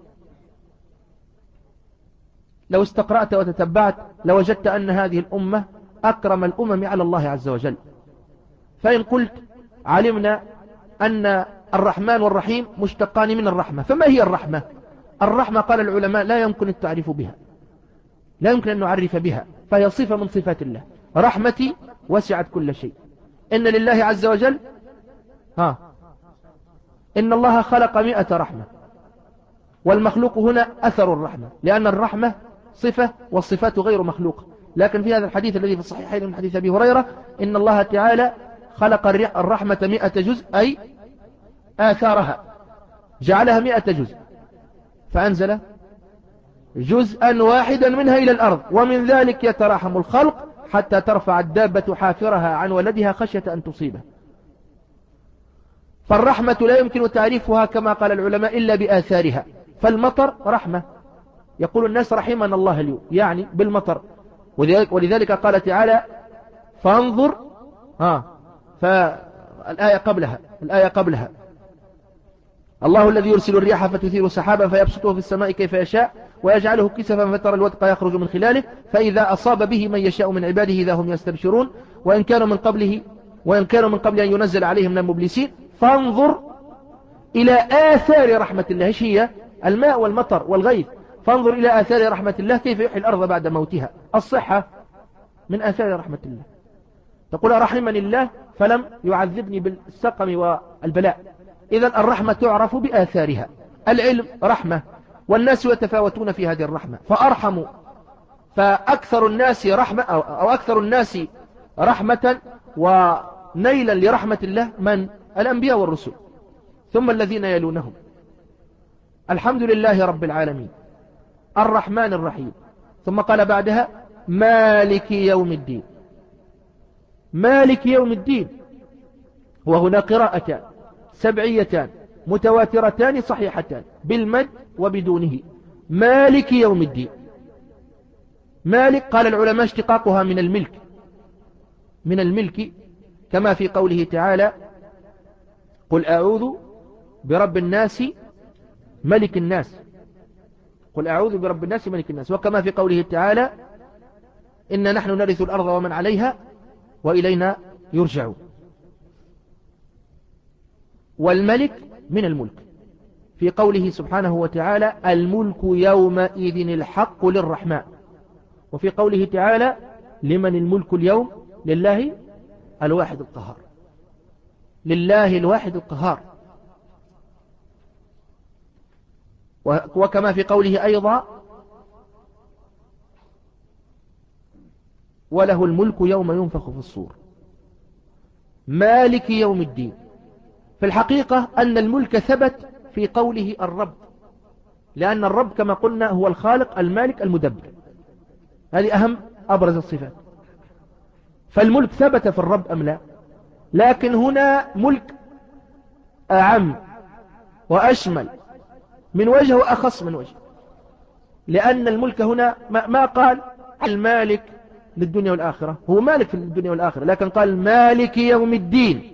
لو استقرأت وتتبعت لوجدت أن هذه الأمة أكرم الأمم على الله عز وجل. فإن قلت علمنا أن الرحمن والرحيم مشتقان من الرحمة، فما هي الرحمة؟ الرحمة قال العلماء لا يمكن التعريف بها، لا يمكن أن نعرف بها، فهي صفة من صفات الله. رحمتي وسعت كل شيء. إن لله عز وجل ها إن الله خلق مئة رحمة، والمخلوق هنا أثر الرحمة، لأن الرحمة صفة والصفات غير مخلوقة. لكن في هذا الحديث الذي في الصحيحين من حديث أبي هريرة إن الله تعالى خلق الرحمة مئة جزء، أي آثارها جعلها مئة جزء، فأنزل جزءا واحدا منها إلى الأرض، ومن ذلك يتراحم الخلق حتى ترفع الدابة حافرها عن ولدها خشية أن تصيبه. فالرحمة لا يمكن تعريفها كما قال العلماء إلا بآثارها. فالمطر رحمة، يقول الناس رحمنا الله اليوم، يعني بالمطر. ولذلك قال تعالى فانظر ها فالآية قبلها الآية قبلها الله الذي يرسل الرياح فتثير سحابا فيبسطه في السماء كيف يشاء ويجعله كسفا فترى الودق يخرج من خلاله فإذا أصاب به من يشاء من عباده إذا هم يستبشرون وإن كانوا من قبله وإن كانوا من قبل أن ينزل عليهم من المبلسين. فانظر إلى آثار رحمة الله. ايش هي؟ الماء والمطر والغيث. فانظر إلى آثار رحمة الله كيف يحيي الأرض بعد موتها. الصحة من آثار رحمة الله. تقول رحمني الله فلم يعذبني بالسقم والبلاء. إذن الرحمة تعرف بآثارها. العلم رحمة، والناس يتفاوتون في هذه الرحمة، فأرحم فأكثر الناس رحمة أو أكثر الناس رحمة ونيلا لرحمة الله من الأنبياء والرسل، ثم الذين يلونهم. الحمد لله رب العالمين الرحمن الرحيم، ثم قال بعدها مالك يوم الدين. مالك يوم الدين. وهنا قراءتان سبعيتان متواترتان صحيحتان بالمد وبدونه. مالك يوم الدين. مالك قال العلماء اشتقاقها من الملك، من الملك كما في قوله تعالى قل أعوذ برب الناس ملك الناس، قل أعوذ برب الناس ملك الناس، وكما في قوله تعالى إن نحن نرث الأرض ومن عليها وإلينا يرجعون. والملك من الملك في قوله سبحانه وتعالى الملك يومئذ الحق للرحمن، وفي قوله تعالى لمن الملك اليوم لله الواحد القهار. لله الواحد القهار. وكما في قوله أيضا وله الملك يوم ينفخ في الصور. مالك يوم الدين. في الحقيقة أن الملك ثبت في قوله الرب، لأن الرب كما قلنا هو الخالق المالك المدبر، هذه أهم أبرز الصفات. فالملك ثبت في الرب أم لا؟ لكن هنا ملك أعم وأشمل من وجه وأخص من وجه، لأن الملك هنا ما قال المالك للدنيا والآخرة، هو مالك في الدنيا والآخرة، لكن قال مالك يوم الدين.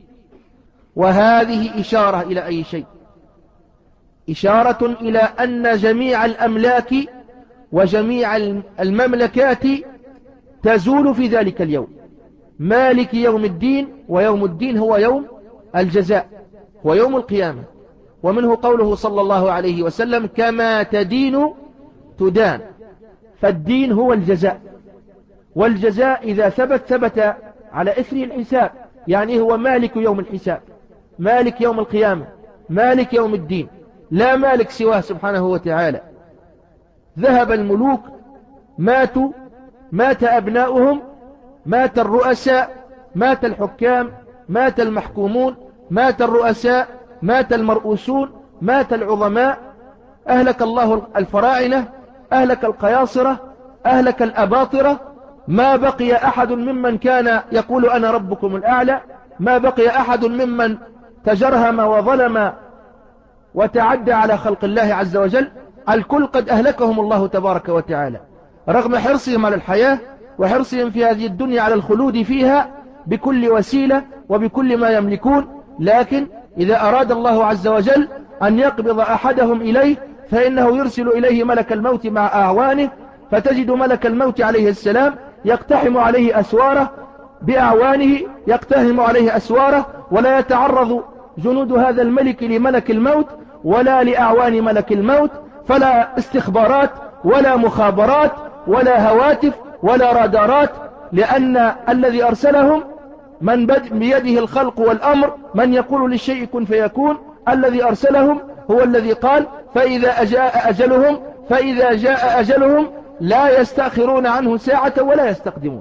وهذه إشارة إلى أي شيء؟ إشارة إلى أن جميع الأملاك وجميع المملكات تزول في ذلك اليوم. مالك يوم الدين، ويوم الدين هو يوم الجزاء ويوم القيامة. ومنه قوله صلى الله عليه وسلم كما تدين تدان. فالدين هو الجزاء، والجزاء إذا ثبت ثبت على إثره الحساب، يعني هو مالك يوم الحساب، مالك يوم القيامة، مالك يوم الدين، لا مالك سواه سبحانه وتعالى. ذهب الملوك، ماتوا، مات أبناؤهم، مات الرؤساء، مات الحكام، مات المحكومون، مات الرؤساء، مات المرؤوسون، مات العظماء، أهلك الله الفراعنة، أهلك القياصرة، أهلك الأباطرة. ما بقي أحد ممن كان يقول أنا ربكم الأعلى، ما بقي أحد ممن تجرهم وظلم وتعدى على خلق الله عز وجل. الكل قد أهلكهم الله تبارك وتعالى، رغم حرصهم على الحياة وحرصهم في هذه الدنيا على الخلود فيها، بكل وسيلة وبكل ما يملكون، لكن إذا أراد الله عز وجل أن يقبض أحدهم إليه فإنه يرسل إليه ملك الموت مع أعوانه، فتجد ملك الموت عليه السلام يقتحم عليه أسواره بأعوانه، يقتحم عليه أسواره، ولا يتعرض جنود هذا الملك لملك الموت ولا لأعوان ملك الموت، فلا استخبارات ولا مخابرات ولا هواتف ولا رادارات، لأن الذي أرسلهم من بيده الخلق والأمر، من يقول للشيء كن فيكون. الذي أرسلهم هو الذي قال فإذا جاء أجلهم فإذا جاء أجلهم لا يستأخرون عنه ساعة ولا يستقدمون.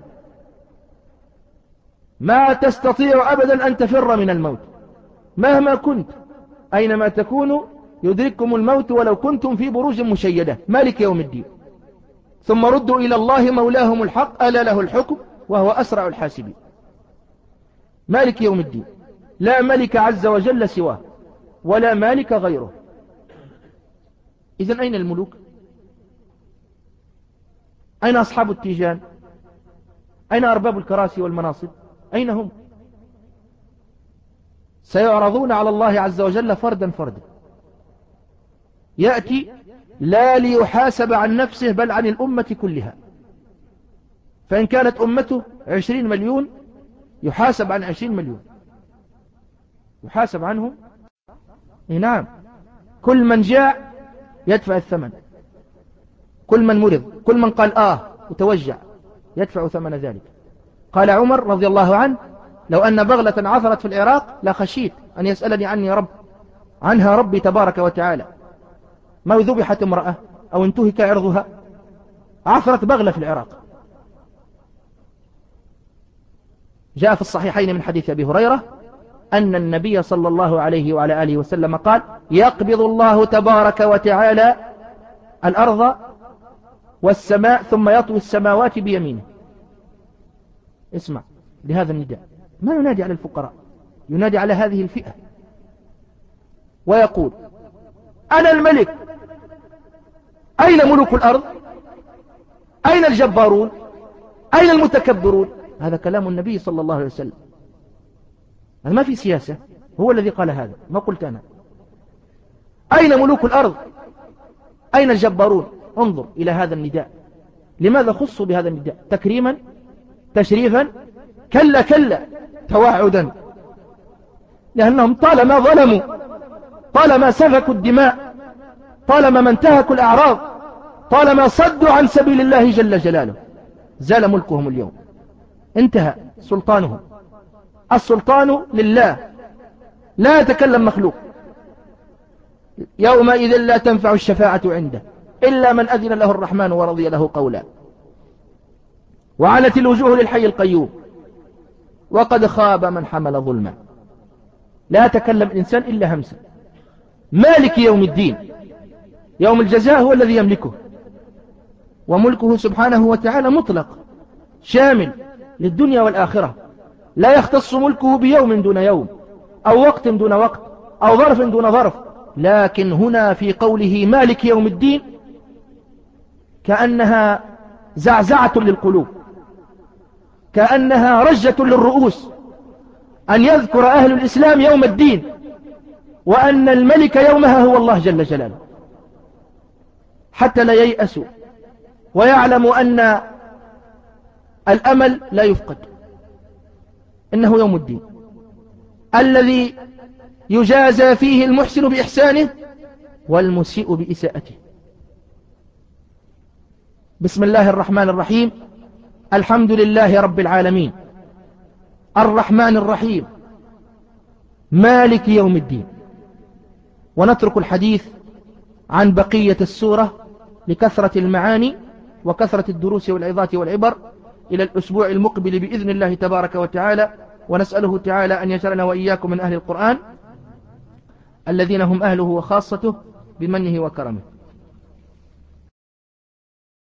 ما تستطيع أبدا أن تفر من الموت مهما كنت، أينما تكونوا يدرككم الموت ولو كنتم في بروج مشيدة. مالك يوم الدين. ثم ردوا إلى الله مولاهم الحق ألا له الحكم وهو أسرع الحاسبين. مالك يوم الدين، لا ملك عز وجل سواه ولا مالك غيره. إذن أين الملوك؟ أين أصحاب التيجان؟ أين أرباب الكراسي والمناصب؟ أين هم؟ سيعرضون على الله عز وجل فردا فردا. يأتي لا ليحاسب عن نفسه بل عن الأمة كلها، فإن كانت أمته عشرين مليون يحاسب عن عشرين مليون، يحاسب عنهم. نعم، كل من جاء يدفع الثمن، كل من مرض، كل من قال آه وتوجع يدفع ثمن ذلك. قال عمر رضي الله عنه لو أن بغلة عثرت في العراق لخشيت أن يسألني عني رب عنها ربي تبارك وتعالى، ما ذبحت امرأة أو انتهك عرضها، عثرت بغلة في العراق. جاء في الصحيحين من حديث أبي هريرة أن النبي صلى الله عليه وعلى آله وسلم قال يقبض الله تبارك وتعالى الأرض والسماء ثم يطوي السماوات بيمينه. اسمع لهذا النداء، ما ينادي على الفقراء، ينادي على هذه الفئة ويقول أنا الملك، أين ملوك الأرض؟ أين الجبارون؟ أين المتكبرون؟ هذا كلام النبي صلى الله عليه وسلم، هذا ما في سياسة، هو الذي قال هذا، ما قلت أنا. أين ملوك الأرض؟ أين الجبارون؟ انظر إلى هذا النداء. لماذا خصوا بهذا النداء؟ تكريما؟ تشريفا؟ كلا كلا، توعدا، لأنهم طالما ظلموا، طالما سفكوا الدماء، طالما ما انتهكوا الأعراض، طالما صدوا عن سبيل الله جل جلاله، زال ملكهم اليوم، انتهى سلطانهم. السلطان لله، لا يتكلم مخلوق. يومئذ لا تنفع الشفاعة عنده إلا من أذن له الرحمن ورضي له قولا، وعنت الوجوه للحي القيوم وقد خاب من حمل ظلما. لا يتكلم الإنسان إلا همسا. مالك يوم الدين، يوم الجزاء هو الذي يملكه، وملكه سبحانه وتعالى مطلق شامل للدنيا والآخرة، لا يختص ملكه بيوم دون يوم أو وقت دون وقت أو ظرف دون ظرف. لكن هنا في قوله مالك يوم الدين كأنها زعزعة للقلوب، كأنها رجة للرؤوس، أن يذكر أهل الإسلام يوم الدين وأن الملك يومها هو الله جل جلاله، حتى لا ييأسوا ويعلموا أن الأمل لا يفقد. إنه يوم الدين الذي يجازى فيه المحسن بإحسانه والمسيء بإساءته. بسم الله الرحمن الرحيم، الحمد لله رب العالمين، الرحمن الرحيم، مالك يوم الدين. ونترك الحديث عن بقية السورة لكثرة المعاني وكثرة الدروس والعظات والعبر إلى الأسبوع المقبل بإذن الله تبارك وتعالى، ونسأله تعالى أن يجعلنا وإياكم من أهل القرآن الذين هم أهله وخاصته بمنه وكرمه.